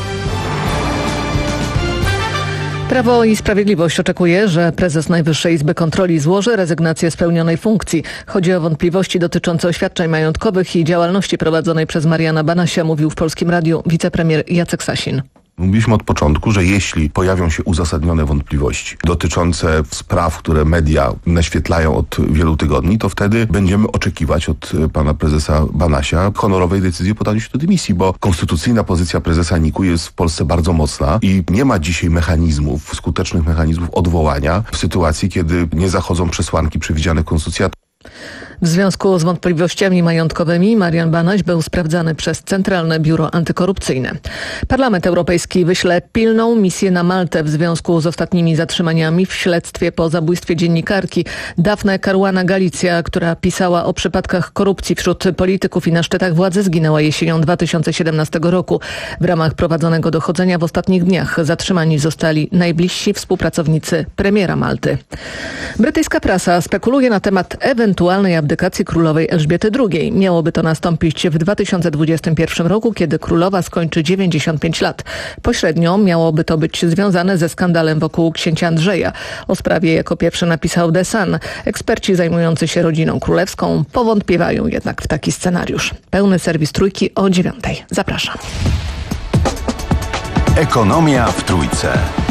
Prawo i Sprawiedliwość oczekuje, że prezes Najwyższej Izby Kontroli złoży rezygnację z pełnionej funkcji. Chodzi o wątpliwości dotyczące oświadczeń majątkowych i działalności prowadzonej przez Mariana Banasia, mówił w Polskim Radiu wicepremier Jacek Sasin. Mówiliśmy od początku, że jeśli pojawią się uzasadnione wątpliwości dotyczące spraw, które media naświetlają od wielu tygodni, to wtedy będziemy oczekiwać od pana prezesa Banasia honorowej decyzji o podaniu się do dymisji, bo konstytucyjna pozycja prezesa N I K-u jest w Polsce bardzo mocna i nie ma dzisiaj mechanizmów, skutecznych mechanizmów odwołania w sytuacji, kiedy nie zachodzą przesłanki przewidziane konstytucją. W związku z wątpliwościami majątkowymi Marian Banaś był sprawdzany przez Centralne Biuro Antykorupcyjne. Parlament Europejski wyśle pilną misję na Maltę w związku z ostatnimi zatrzymaniami w śledztwie po zabójstwie dziennikarki Daphne Caruana Galizia, która pisała o przypadkach korupcji wśród polityków i na szczytach władzy, zginęła jesienią dwa tysiące siedemnastego roku. W ramach prowadzonego dochodzenia w ostatnich dniach zatrzymani zostali najbliżsi współpracownicy premiera Malty. Brytyjska prasa spekuluje na temat ewentualnej abdykacji królowej Elżbiety drugiej. Miałoby to nastąpić w dwa tysiące dwudziestym pierwszym roku, kiedy królowa skończy dziewięćdziesiąt pięć lat. Pośrednio miałoby to być związane ze skandalem wokół księcia Andrzeja. O sprawie jako pierwszy napisał The Sun. Eksperci zajmujący się rodziną królewską powątpiewają jednak w taki scenariusz. Pełny serwis Trójki o dziewiątej. Zapraszam. Ekonomia w Trójce.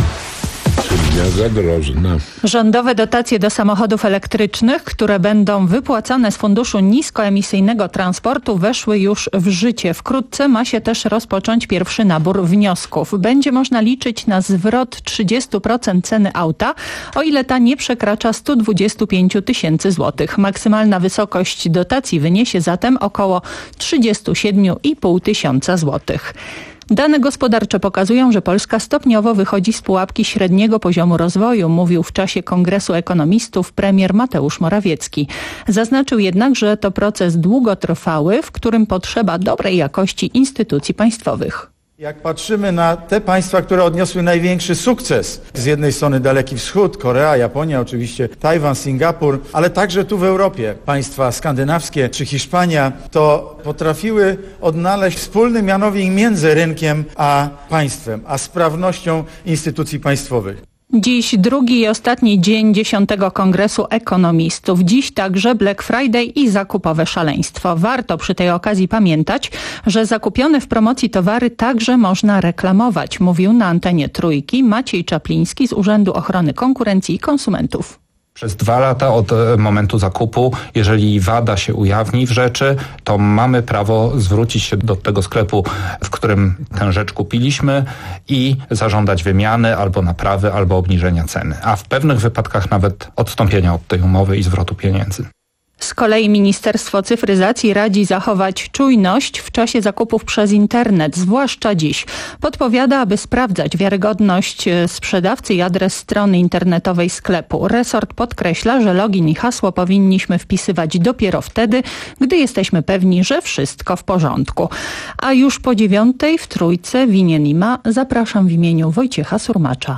Zadrożna. Rządowe dotacje do samochodów elektrycznych, które będą wypłacane z Funduszu Niskoemisyjnego Transportu, weszły już w życie. Wkrótce ma się też rozpocząć pierwszy nabór wniosków. Będzie można liczyć na zwrot trzydzieści procent ceny auta, o ile ta nie przekracza sto dwadzieścia pięć tysięcy złotych. Maksymalna wysokość dotacji wyniesie zatem około trzydzieści siedem i pół tysiąca złotych. Dane gospodarcze pokazują, że Polska stopniowo wychodzi z pułapki średniego poziomu rozwoju, mówił w czasie Kongresu Ekonomistów premier Mateusz Morawiecki. Zaznaczył jednak, że to proces długotrwały, w którym potrzeba dobrej jakości instytucji państwowych. Jak patrzymy na te państwa, które odniosły największy sukces, z jednej strony Daleki Wschód, Korea, Japonia, oczywiście Tajwan, Singapur, ale także tu w Europie, państwa skandynawskie czy Hiszpania, to potrafiły odnaleźć wspólny mianownik między rynkiem a państwem, a sprawnością instytucji państwowych. Dziś drugi i ostatni dzień dziesiątego Kongresu Ekonomistów. Dziś także Black Friday i zakupowe szaleństwo. Warto przy tej okazji pamiętać, że zakupione w promocji towary także można reklamować, mówił na antenie Trójki Maciej Czapliński z Urzędu Ochrony Konkurencji i Konsumentów. Przez dwa lata od momentu zakupu, jeżeli wada się ujawni w rzeczy, to mamy prawo zwrócić się do tego sklepu, w którym tę rzecz kupiliśmy i zażądać wymiany albo naprawy, albo obniżenia ceny. A w pewnych wypadkach nawet odstąpienia od tej umowy i zwrotu pieniędzy. Z kolei Ministerstwo Cyfryzacji radzi zachować czujność w czasie zakupów przez internet, zwłaszcza dziś. Podpowiada, aby sprawdzać wiarygodność sprzedawcy i adres strony internetowej sklepu. Resort podkreśla, że login i hasło powinniśmy wpisywać dopiero wtedy, gdy jesteśmy pewni, że wszystko w porządku. A już po dziewiątej w Trójce winien i ma zapraszam w imieniu Wojciecha Surmacza.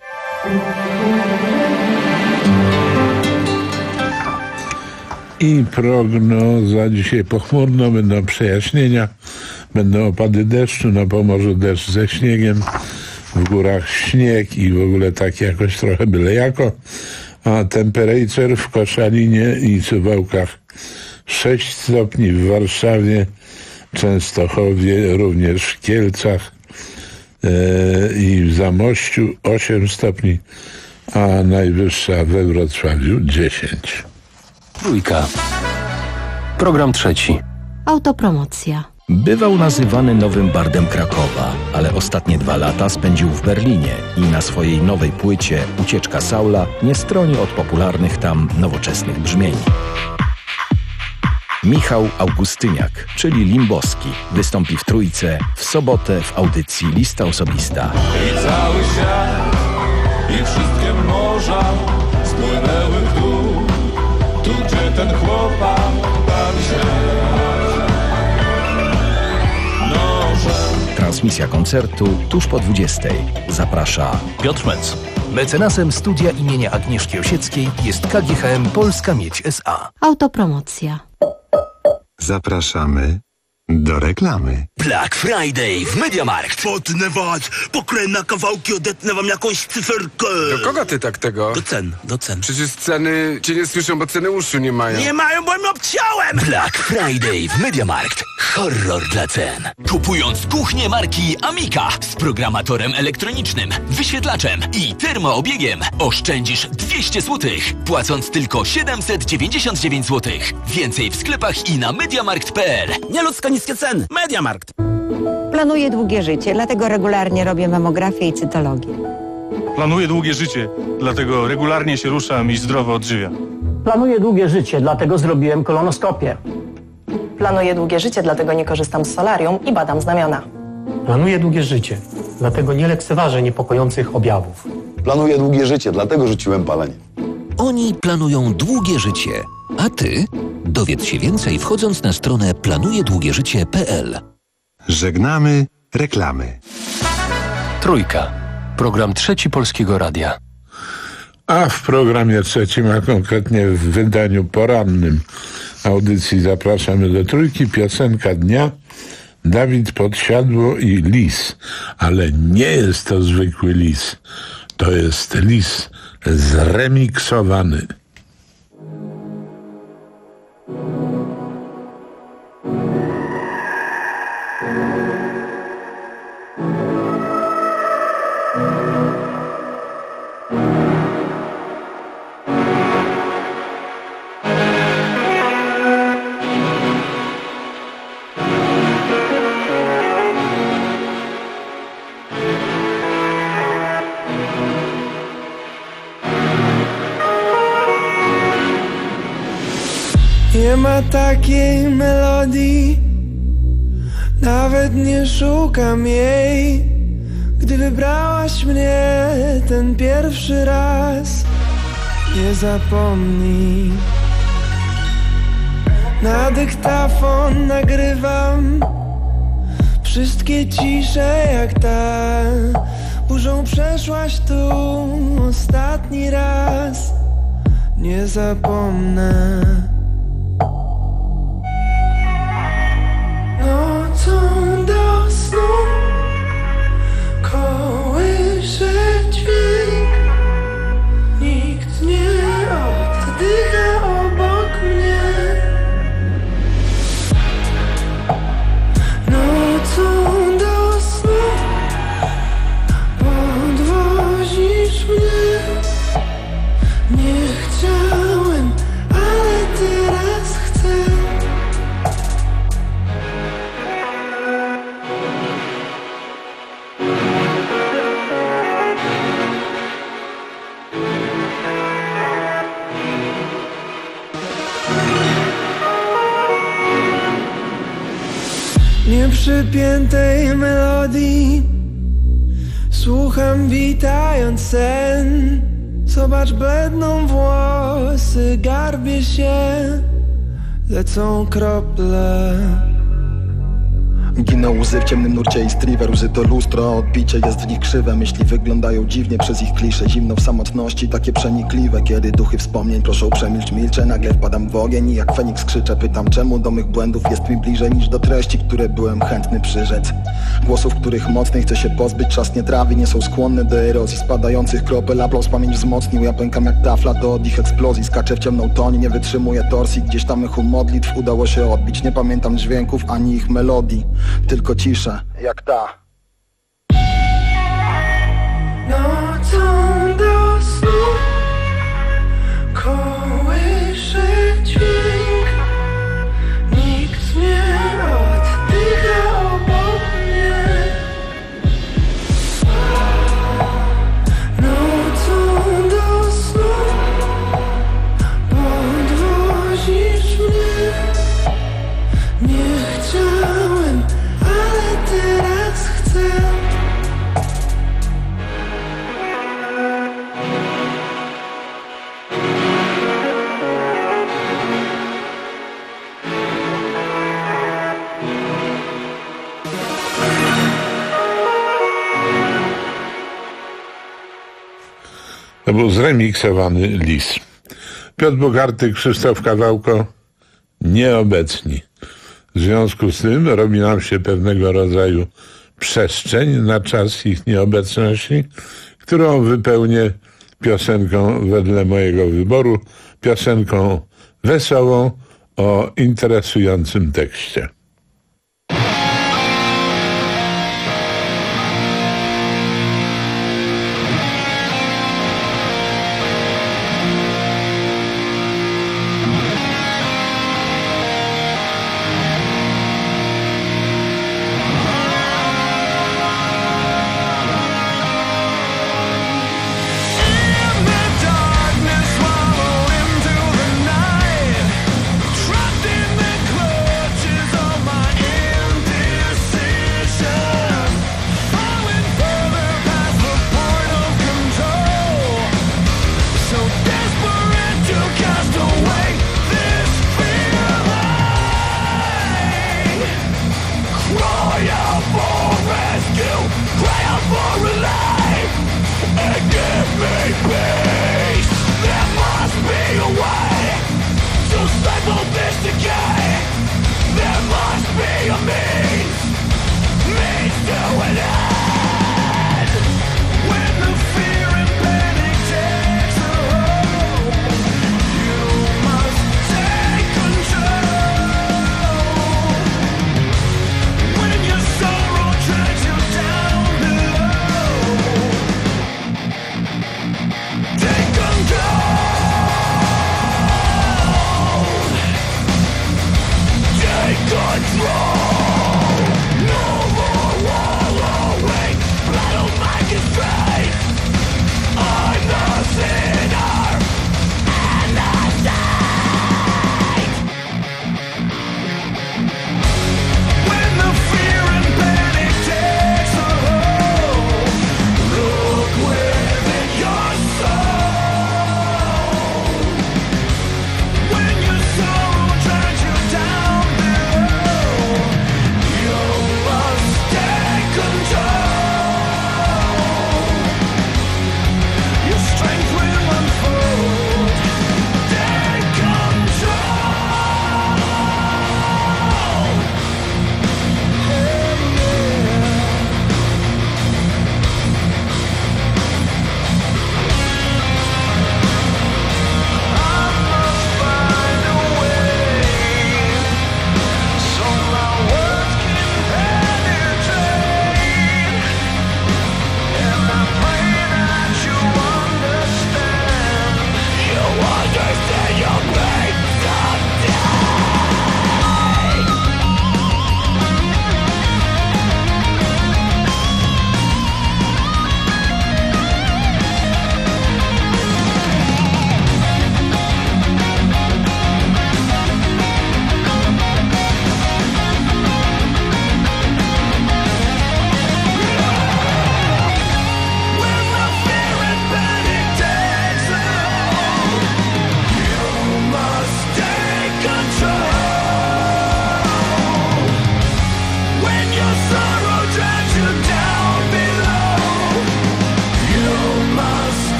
I prognoza dzisiaj pochmurno, będą przejaśnienia, będą opady deszczu, na Pomorzu deszcz ze śniegiem, w górach śnieg i w ogóle tak jakoś trochę byle jako, a temperature w Koszalinie i Suwałkach sześć stopni, w Warszawie, Częstochowie, również w Kielcach yy, i w Zamościu osiem stopni, a najwyższa we Wrocławiu dziesięć. Trójka. Program trzeci. Autopromocja. Bywał nazywany nowym bardem Krakowa, ale ostatnie dwa lata spędził w Berlinie i na swojej nowej płycie Ucieczka Saula nie stroni od popularnych tam nowoczesnych brzmień. Michał Augustyniak, czyli Limboski, wystąpi w Trójce w sobotę w audycji Lista Osobista. I cały świat, i wszystkie morza spłynęły w dół. Tu, gdzie ten chłopak bawi się nożem. Transmisja koncertu tuż po dwudziestej. Zaprasza Piotr Mec. Mecenasem studia imienia Agnieszki Osieckiej jest K G H M Polska Miedź S A. Autopromocja. Zapraszamy do reklamy. Black Friday w MediaMarkt. Potnę was, pokrę na kawałki, odetnę wam jakąś cyferkę. Do kogo ty tak tego? Do cen, do cen. Przecież ceny cię nie słyszą, bo ceny uszu nie mają. Nie mają, bo mnie obciąłem. Black Friday w MediaMarkt. Horror dla cen. Kupując kuchnię marki Amica z programatorem elektronicznym, wyświetlaczem i termoobiegiem oszczędzisz dwieście złotych, płacąc tylko siedemset dziewięćdziesiąt dziewięć złotych. Więcej w sklepach i na mediamarkt kropka p l. Nieludzko niskie ceny. MediaMarkt. Planuję długie życie, dlatego regularnie robię mamografię i cytologię. Planuję długie życie, dlatego regularnie się ruszam i zdrowo odżywiam. Planuję długie życie, dlatego zrobiłem kolonoskopię. Planuję długie życie, dlatego nie korzystam z solarium i badam znamiona. Planuję długie życie, dlatego nie lekceważę niepokojących objawów. Planuję długie życie, dlatego rzuciłem palenie. Oni planują długie życie, a ty dowiedz się więcej wchodząc na stronę planuję długie życie kropka p l. Żegnamy reklamy. Trójka. Program trzeci Polskiego Radia. A w programie trzecim, a konkretnie w wydaniu porannym audycji Zapraszamy do Trójki, piosenka dnia Dawid Podsiadło i Lis. Ale nie jest to zwykły lis. To jest lis zremiksowany. Nie ma takiej melodii, nawet nie szukam jej. Gdy wybrałaś mnie ten pierwszy raz, nie zapomnij. Na dyktafon nagrywam wszystkie cisze jak ta. Burzą przeszłaś tu ostatni raz, nie zapomnę. Nocą do snu kołysze dźwięk nieprzypiętej melodii. Słucham witając sen. Zobacz, bledną włosy, garbię się, lecą krople. Giną łzy w ciemnym nurcie i striver, łzy to lustro, odbicie jest w nich krzywe. Myśli wyglądają dziwnie przez ich klisze, zimno w samotności, takie przenikliwe. Kiedy duchy wspomnień proszą przemilcz, milczę, nagle wpadam w ogień i jak Feniks krzyczę. Pytam, czemu do mych błędów jest mi bliżej niż do treści, które byłem chętny przyrzec. Głosów, których mocniej chcę się pozbyć, trzasnie trawy, nie są skłonne do erozji spadających kropel. Aplauz pamięć wzmocnił, ja pękam jak tafla, to od ich eksplozji. Skaczę w ciemną toń, nie wytrzymuję torsji, gdzieś tam echu modlitw udało się odbić. Nie pamiętam dźwięków ani ich melodii, tylko cisza, jak ta. Nocą do snu kołysze dźwięk. Nikt mnie oddycha obok mnie. Nocą do snu podwozisz mnie. Nie chciałem, ale teraz chcę. To był zremiksowany Lis. Piotr Bogarty, Krzysztof Kawałko nieobecni. W związku z tym robi nam się pewnego rodzaju przestrzeń na czas ich nieobecności, którą wypełnię piosenką wedle mojego wyboru, piosenką wesołą o interesującym tekście.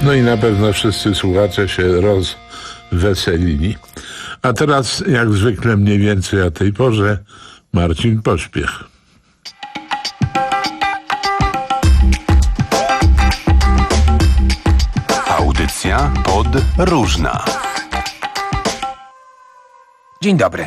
No i na pewno wszyscy słuchacze się rozweselili. A teraz, jak zwykle mniej więcej o tej porze, Marcin Pośpiech. Audycja podróżna. Dzień dobry.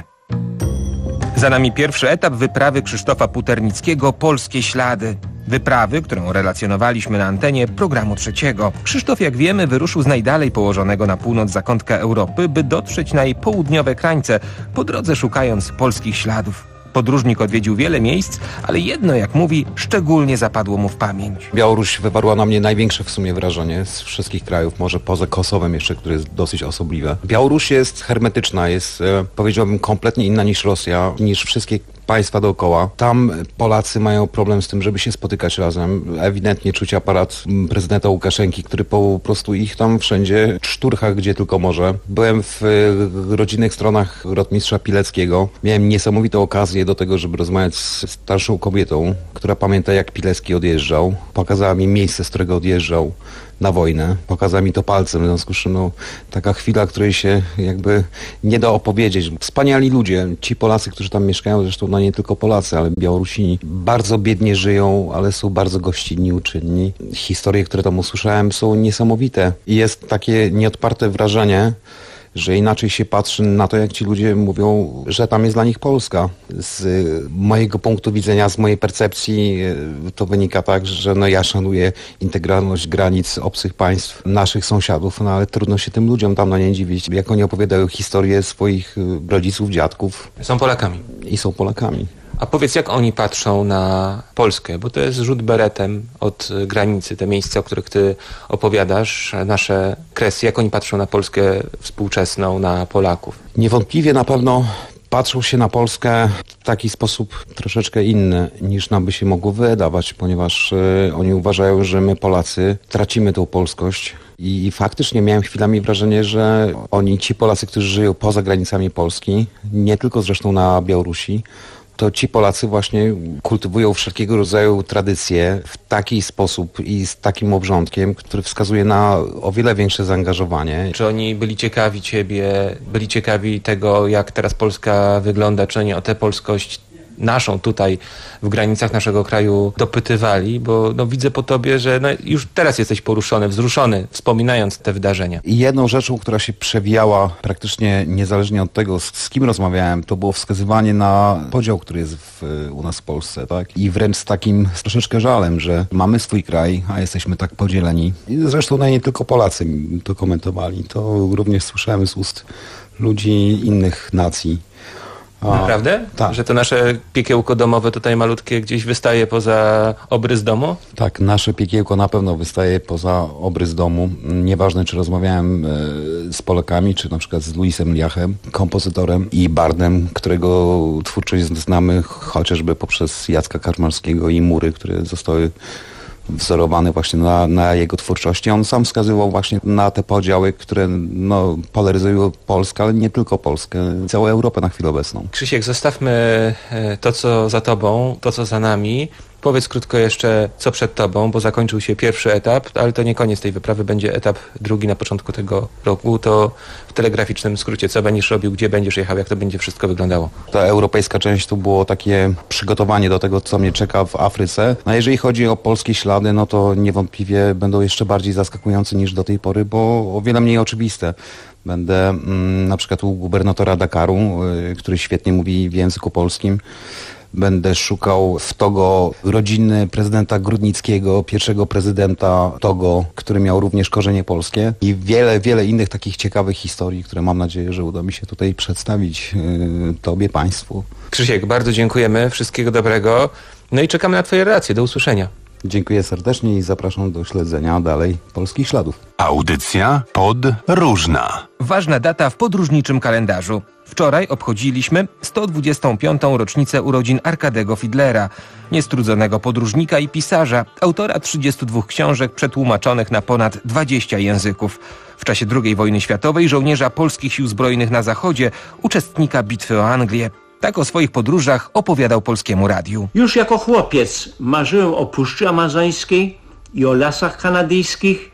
Za nami pierwszy etap wyprawy Krzysztofa Puternickiego Polskie Ślady. Wyprawy, którą relacjonowaliśmy na antenie programu trzeciego. Krzysztof, jak wiemy, wyruszył z najdalej położonego na północ zakątka Europy, by dotrzeć na jej południowe krańce, po drodze szukając polskich śladów. Podróżnik odwiedził wiele miejsc, ale jedno, jak mówi, szczególnie zapadło mu w pamięć. Białoruś wywarła na mnie największe w sumie wrażenie z wszystkich krajów, może poza Kosowem jeszcze, które jest dosyć osobliwe. Białoruś jest hermetyczna, jest, e, powiedziałbym, kompletnie inna niż Rosja, niż wszystkie państwa dookoła. Tam Polacy mają problem z tym, żeby się spotykać razem. Ewidentnie czuć aparat prezydenta Łukaszenki, który po prostu ich tam wszędzie szturcha, gdzie tylko może. Byłem w rodzinnych stronach rotmistrza Pileckiego. Miałem niesamowitą okazję do tego, żeby rozmawiać z starszą kobietą, która pamięta, jak Pilecki odjeżdżał. Pokazała mi miejsce, z którego odjeżdżał na wojnę. Pokazała mi to palcem, w związku z czym no, taka chwila, której się jakby nie da opowiedzieć. Wspaniali ludzie, ci Polacy, którzy tam mieszkają, zresztą no nie tylko Polacy, ale Białorusini, bardzo biednie żyją, ale są bardzo gościnni, uczynni. Historie, które tam usłyszałem, są niesamowite i jest takie nieodparte wrażenie, że inaczej się patrzy na to, jak ci ludzie mówią, że tam jest dla nich Polska. Z mojego punktu widzenia, z mojej percepcji to wynika tak, że no ja szanuję integralność granic obcych państw, naszych sąsiadów, no ale trudno się tym ludziom tam no nie dziwić. Jak oni opowiadają historię swoich rodziców, dziadków. Są Polakami. I są Polakami. A powiedz, jak oni patrzą na Polskę, bo to jest rzut beretem od granicy, te miejsca, o których ty opowiadasz, nasze kresy, jak oni patrzą na Polskę współczesną, na Polaków? Niewątpliwie na pewno patrzą się na Polskę w taki sposób troszeczkę inny, niż nam by się mogło wydawać, ponieważ y, oni uważają, że my Polacy tracimy tą polskość. I, I faktycznie miałem chwilami wrażenie, że oni, ci Polacy, którzy żyją poza granicami Polski, nie tylko zresztą na Białorusi, to ci Polacy właśnie kultywują wszelkiego rodzaju tradycje w taki sposób i z takim obrządkiem, który wskazuje na o wiele większe zaangażowanie. Czy oni byli ciekawi ciebie, byli ciekawi tego, jak teraz Polska wygląda, czy oni o tę polskość naszą tutaj w granicach naszego kraju dopytywali, bo no, widzę po tobie, że no, już teraz jesteś poruszony, wzruszony, wspominając te wydarzenia. I jedną rzeczą, która się przewijała praktycznie niezależnie od tego, z, z kim rozmawiałem, to było wskazywanie na podział, który jest w, u nas w Polsce, tak? I wręcz z takim z troszeczkę żalem, że mamy swój kraj, a jesteśmy tak podzieleni. I zresztą no, nie tylko Polacy to komentowali, to również słyszałem z ust ludzi innych nacji. A, Naprawdę? Tak. Że to nasze piekiełko domowe tutaj malutkie gdzieś wystaje poza obrys domu? Tak, nasze piekiełko na pewno wystaje poza obrys domu. Nieważne, czy rozmawiałem e, z Polakami, czy na przykład z Luisem Liachem, kompozytorem i bardem, którego twórczość znamy chociażby poprzez Jacka Karmarskiego i Mury, które zostały wzorowany właśnie na, na jego twórczości. On sam wskazywał właśnie na te podziały, które no, polaryzują Polskę, ale nie tylko Polskę, całą Europę na chwilę obecną. Krzysiek, zostawmy to, co za tobą, to, co za nami. Powiedz krótko jeszcze, co przed tobą, bo zakończył się pierwszy etap, ale to nie koniec tej wyprawy, będzie etap drugi na początku tego roku. To w telegraficznym skrócie, co będziesz robił, gdzie będziesz jechał, jak to będzie wszystko wyglądało? Ta europejska część to było takie przygotowanie do tego, co mnie czeka w Afryce. No jeżeli chodzi o polskie ślady, no to niewątpliwie będą jeszcze bardziej zaskakujące niż do tej pory, bo o wiele mniej oczywiste. Będę mm, na przykład u gubernatora Dakaru, y, który świetnie mówi w języku polskim. Będę szukał w Togo rodziny prezydenta Grudnickiego, pierwszego prezydenta Togo, który miał również korzenie polskie i wiele, wiele innych takich ciekawych historii, które mam nadzieję, że uda mi się tutaj przedstawić yy, tobie, państwu. Krzysiek, bardzo dziękujemy, wszystkiego dobrego, no i czekamy na twoje relacje, do usłyszenia. Dziękuję serdecznie i zapraszam do śledzenia dalej Polskich Śladów. Audycja podróżna. Ważna data w podróżniczym kalendarzu. Wczoraj obchodziliśmy sto dwudziestą piątą rocznicę urodzin Arkadego Fidlera, niestrudzonego podróżnika i pisarza, autora trzydziestu dwóch książek przetłumaczonych na ponad dwadzieścia języków. W czasie drugiej wojny światowej żołnierza polskich sił zbrojnych na zachodzie, uczestnika bitwy o Anglię. Tak o swoich podróżach opowiadał Polskiemu Radiu. Już jako chłopiec marzyłem o Puszczy Amazońskiej i o lasach kanadyjskich.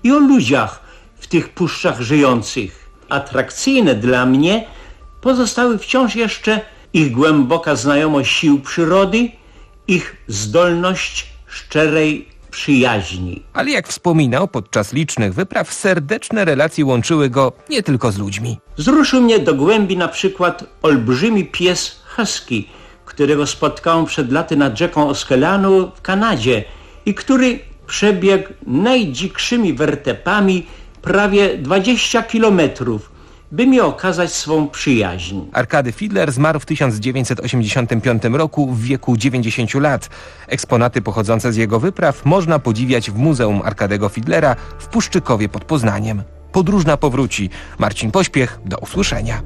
i o ludziach w tych puszczach żyjących. Atrakcyjne dla mnie pozostały wciąż jeszcze ich głęboka znajomość sił przyrody, ich zdolność szczerej przyjaźni. Ale jak wspominał, podczas licznych wypraw serdeczne relacje łączyły go nie tylko z ludźmi. Wzruszył mnie do głębi na przykład olbrzymi pies husky, którego spotkałem przed laty nad rzeką Oskelanu w Kanadzie i który przebiegł najdzikszymi wertepami prawie dwadzieścia kilometrów, by mi okazać swą przyjaźń. Arkady Fiedler zmarł w tysiąc dziewięćset osiemdziesiątym piątym roku w wieku dziewięćdziesięciu lat. Eksponaty pochodzące z jego wypraw można podziwiać w Muzeum Arkadego Fiedlera w Puszczykowie pod Poznaniem. Podróżna powróci. Marcin Pośpiech, do usłyszenia.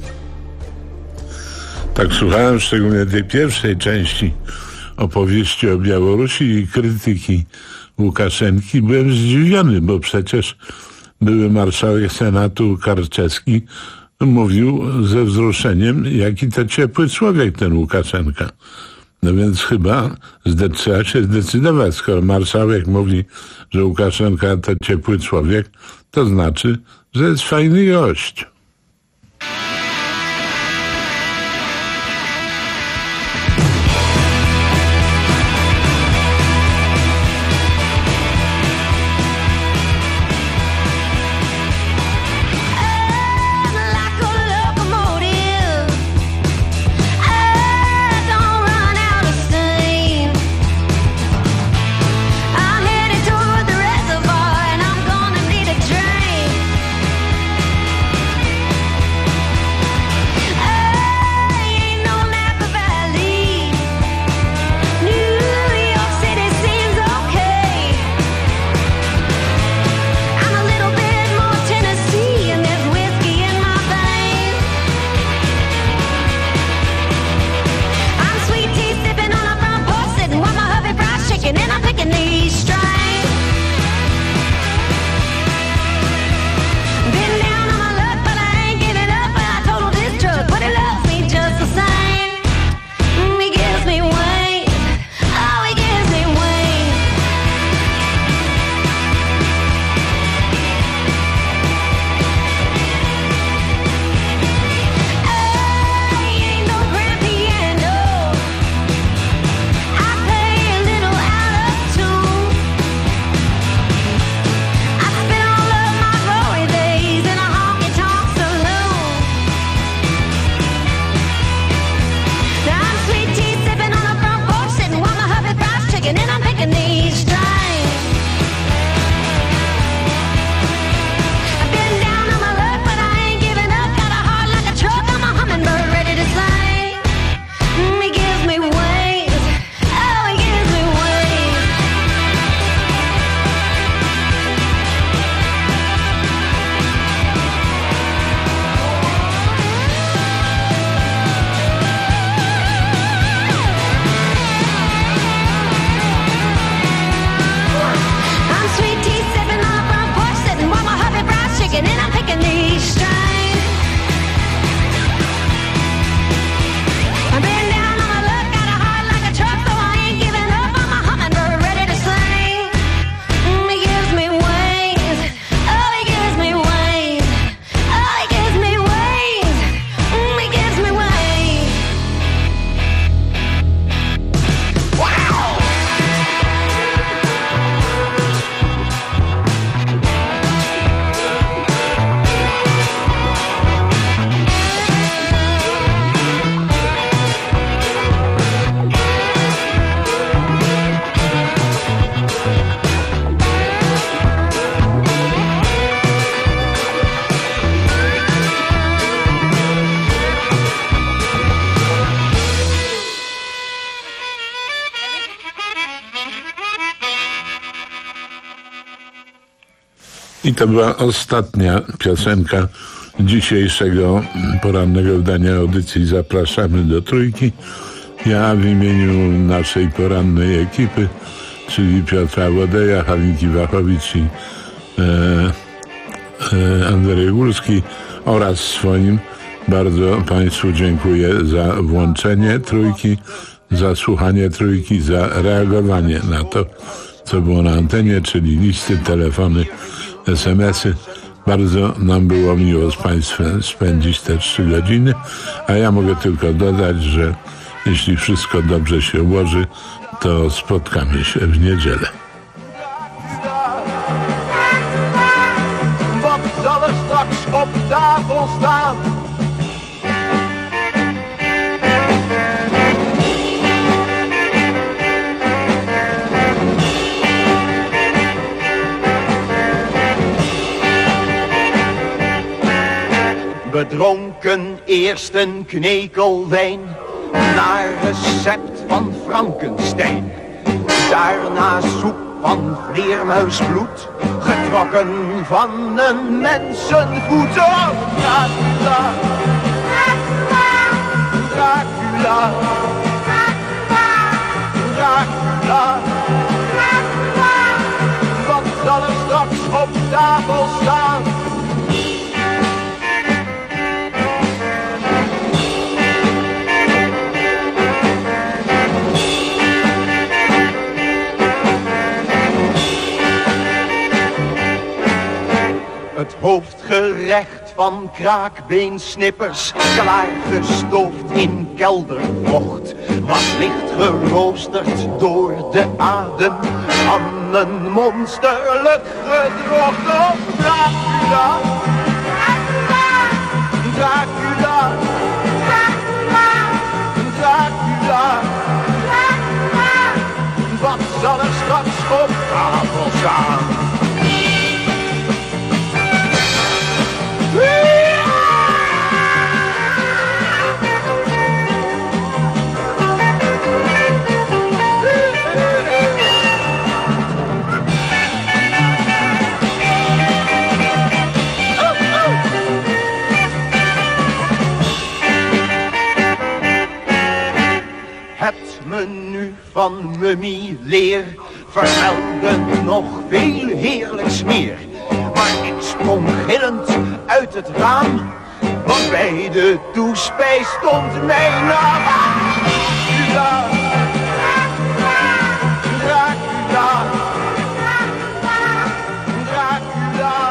Tak słuchałem szczególnie tej pierwszej części opowieści o Białorusi i krytyki Łukaszenki. Byłem zdziwiony, bo przecież były marszałek Senatu Karczewski mówił ze wzruszeniem, jaki to ciepły człowiek ten Łukaszenka. No więc chyba zde- trzeba się zdecydować, skoro marszałek mówi, że Łukaszenka to ciepły człowiek, to znaczy, że jest fajny gość. I to była ostatnia piosenka dzisiejszego porannego wydania audycji Zapraszamy do Trójki. Ja w imieniu naszej porannej ekipy, czyli Piotra Łodeja, Halinki Wachowicz i e, e, Andrzej Górski oraz swoim bardzo Państwu dziękuję za włączenie Trójki, za słuchanie Trójki, za reagowanie na to, co było na antenie, czyli listy, telefony, es em esy. Bardzo nam było miło z Państwem spędzić te trzy godziny, a ja mogę tylko dodać, że jeśli wszystko dobrze się ułoży, to spotkamy się w niedzielę. Wat zal er straks op tafel staan? We dronken eerst een knekel wijn, naar recept van Frankenstein. Daarna soep van vleermuisbloed, getrokken van een mensenvoet. Oh, Dracula, Dracula, Dracula. Wat zal er straks op tafel staan? Het hoofdgerecht van kraakbeensnippers, klaargestoofd in keldervocht, was licht geroosterd door de adem van een monsterlijk gedrocht. Oh, Dracula, Dracula, Dracula, wat zal er straks op tafel staan? Het menu van Mummie-leer vermeldde nog veel heerlijks meer. Maar ik sprong gillend uit het raam, want bij de toespijs stond mijn naam. Dracula, Dracula, Dracula.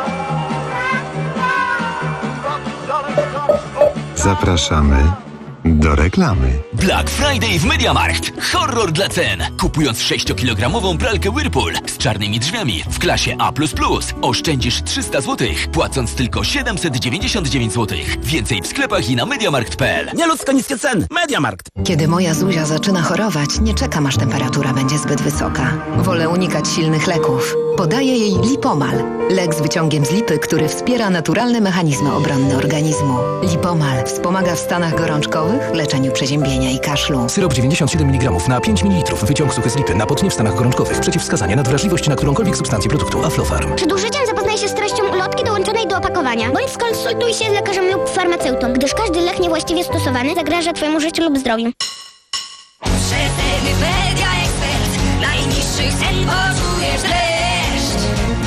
Wat zal er straks op? Zapraszamy do reklamy. Black Friday w Mediamarkt. Horror dla cen. Kupując sześciokilogramową pralkę Whirlpool z czarnymi drzwiami w klasie A plus plus, oszczędzisz trzysta złotych, płacąc tylko siedemset dziewięćdziesiąt dziewięć złotych. Więcej w sklepach i na mediamarkt kropka p l. Nieludzko niskie ceny. Mediamarkt. Kiedy moja Zuzia zaczyna chorować, nie czekam, aż temperatura będzie zbyt wysoka. Wolę unikać silnych leków. Podaję jej Lipomal. Lek z wyciągiem z lipy, który wspiera naturalne mechanizmy obronne organizmu. Lipomal wspomaga w stanach gorączkowych, leczeniu przeziębienia i kaszlu. Syrop dziewięćdziesiąt siedem miligramów na pięć mililitrów. Wyciąg suchy z lipy na potnie w stanach gorączkowych. Przeciwwskazania na wrażliwość na którąkolwiek substancję produktu Aflofarm. Przed użyciem zapoznaj się z treścią ulotki dołączonej do opakowania. Bądź skonsultuj się z lekarzem lub farmaceutą, gdyż każdy lek niewłaściwie stosowany zagraża Twojemu życiu lub zdrowiu. Przeceny Media Expert. Najniższych cen poczujesz dreszcz.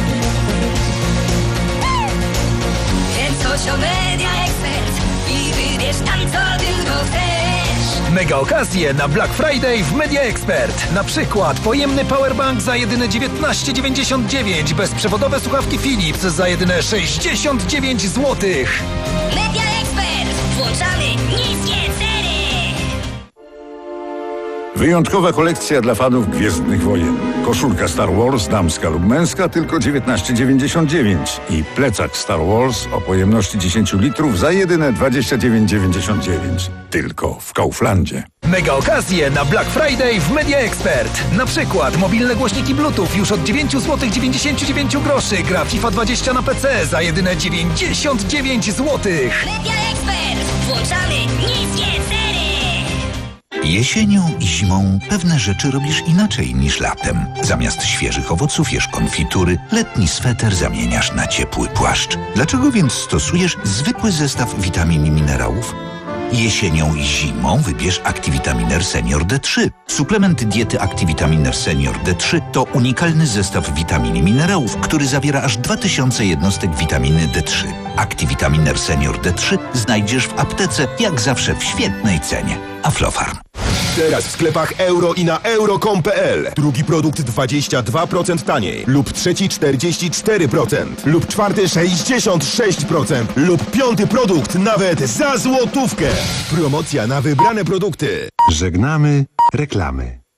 Więc chodź o Media Expert i wybierz tam, co tylko chcesz. Mega okazje na Black Friday w Media Expert. Na przykład pojemny powerbank za jedyne dziewiętnaście dziewięćdziesiąt dziewięć, bezprzewodowe słuchawki Philips za jedyne sześćdziesiąt dziewięć złotych. Media Expert. Włączamy niskie ceny. Wyjątkowa kolekcja dla fanów Gwiezdnych Wojen. Koszulka Star Wars, damska lub męska, tylko dziewiętnaście dziewięćdziesiąt dziewięć. I plecak Star Wars o pojemności dziesięć litrów za jedyne dwadzieścia dziewięć dziewięćdziesiąt dziewięć. Tylko w Kauflandzie. Mega okazje na Black Friday w Media Expert. Na przykład mobilne głośniki Bluetooth już od dziewięć złotych dziewięćdziesiąt dziewięć groszy. Gra FIFA dwadzieścia na P C za jedyne dziewięćdziesiąt dziewięć złotych. Media Expert. Włączamy niskie ceny. Jesienią i zimą pewne rzeczy robisz inaczej niż latem. Zamiast świeżych owoców jesz konfitury, letni sweter zamieniasz na ciepły płaszcz. Dlaczego więc stosujesz zwykły zestaw witamin i minerałów? Jesienią i zimą wybierz Activitaminer Senior D trzy. Suplement diety Activitaminer Senior D trzy to unikalny zestaw witamin i minerałów, który zawiera aż dwa tysiące jednostek witaminy D trzy. Activitaminer Senior D trzy znajdziesz w aptece, jak zawsze w świetnej cenie. Aflofarm. Teraz w sklepach euro i na euro kropka com kropka p l. Drugi produkt dwadzieścia dwa procent taniej. Lub trzeci czterdzieści cztery procent. Lub czwarty sześćdziesiąt sześć procent. Lub piąty produkt nawet za złotówkę. Promocja na wybrane produkty. Żegnamy reklamy.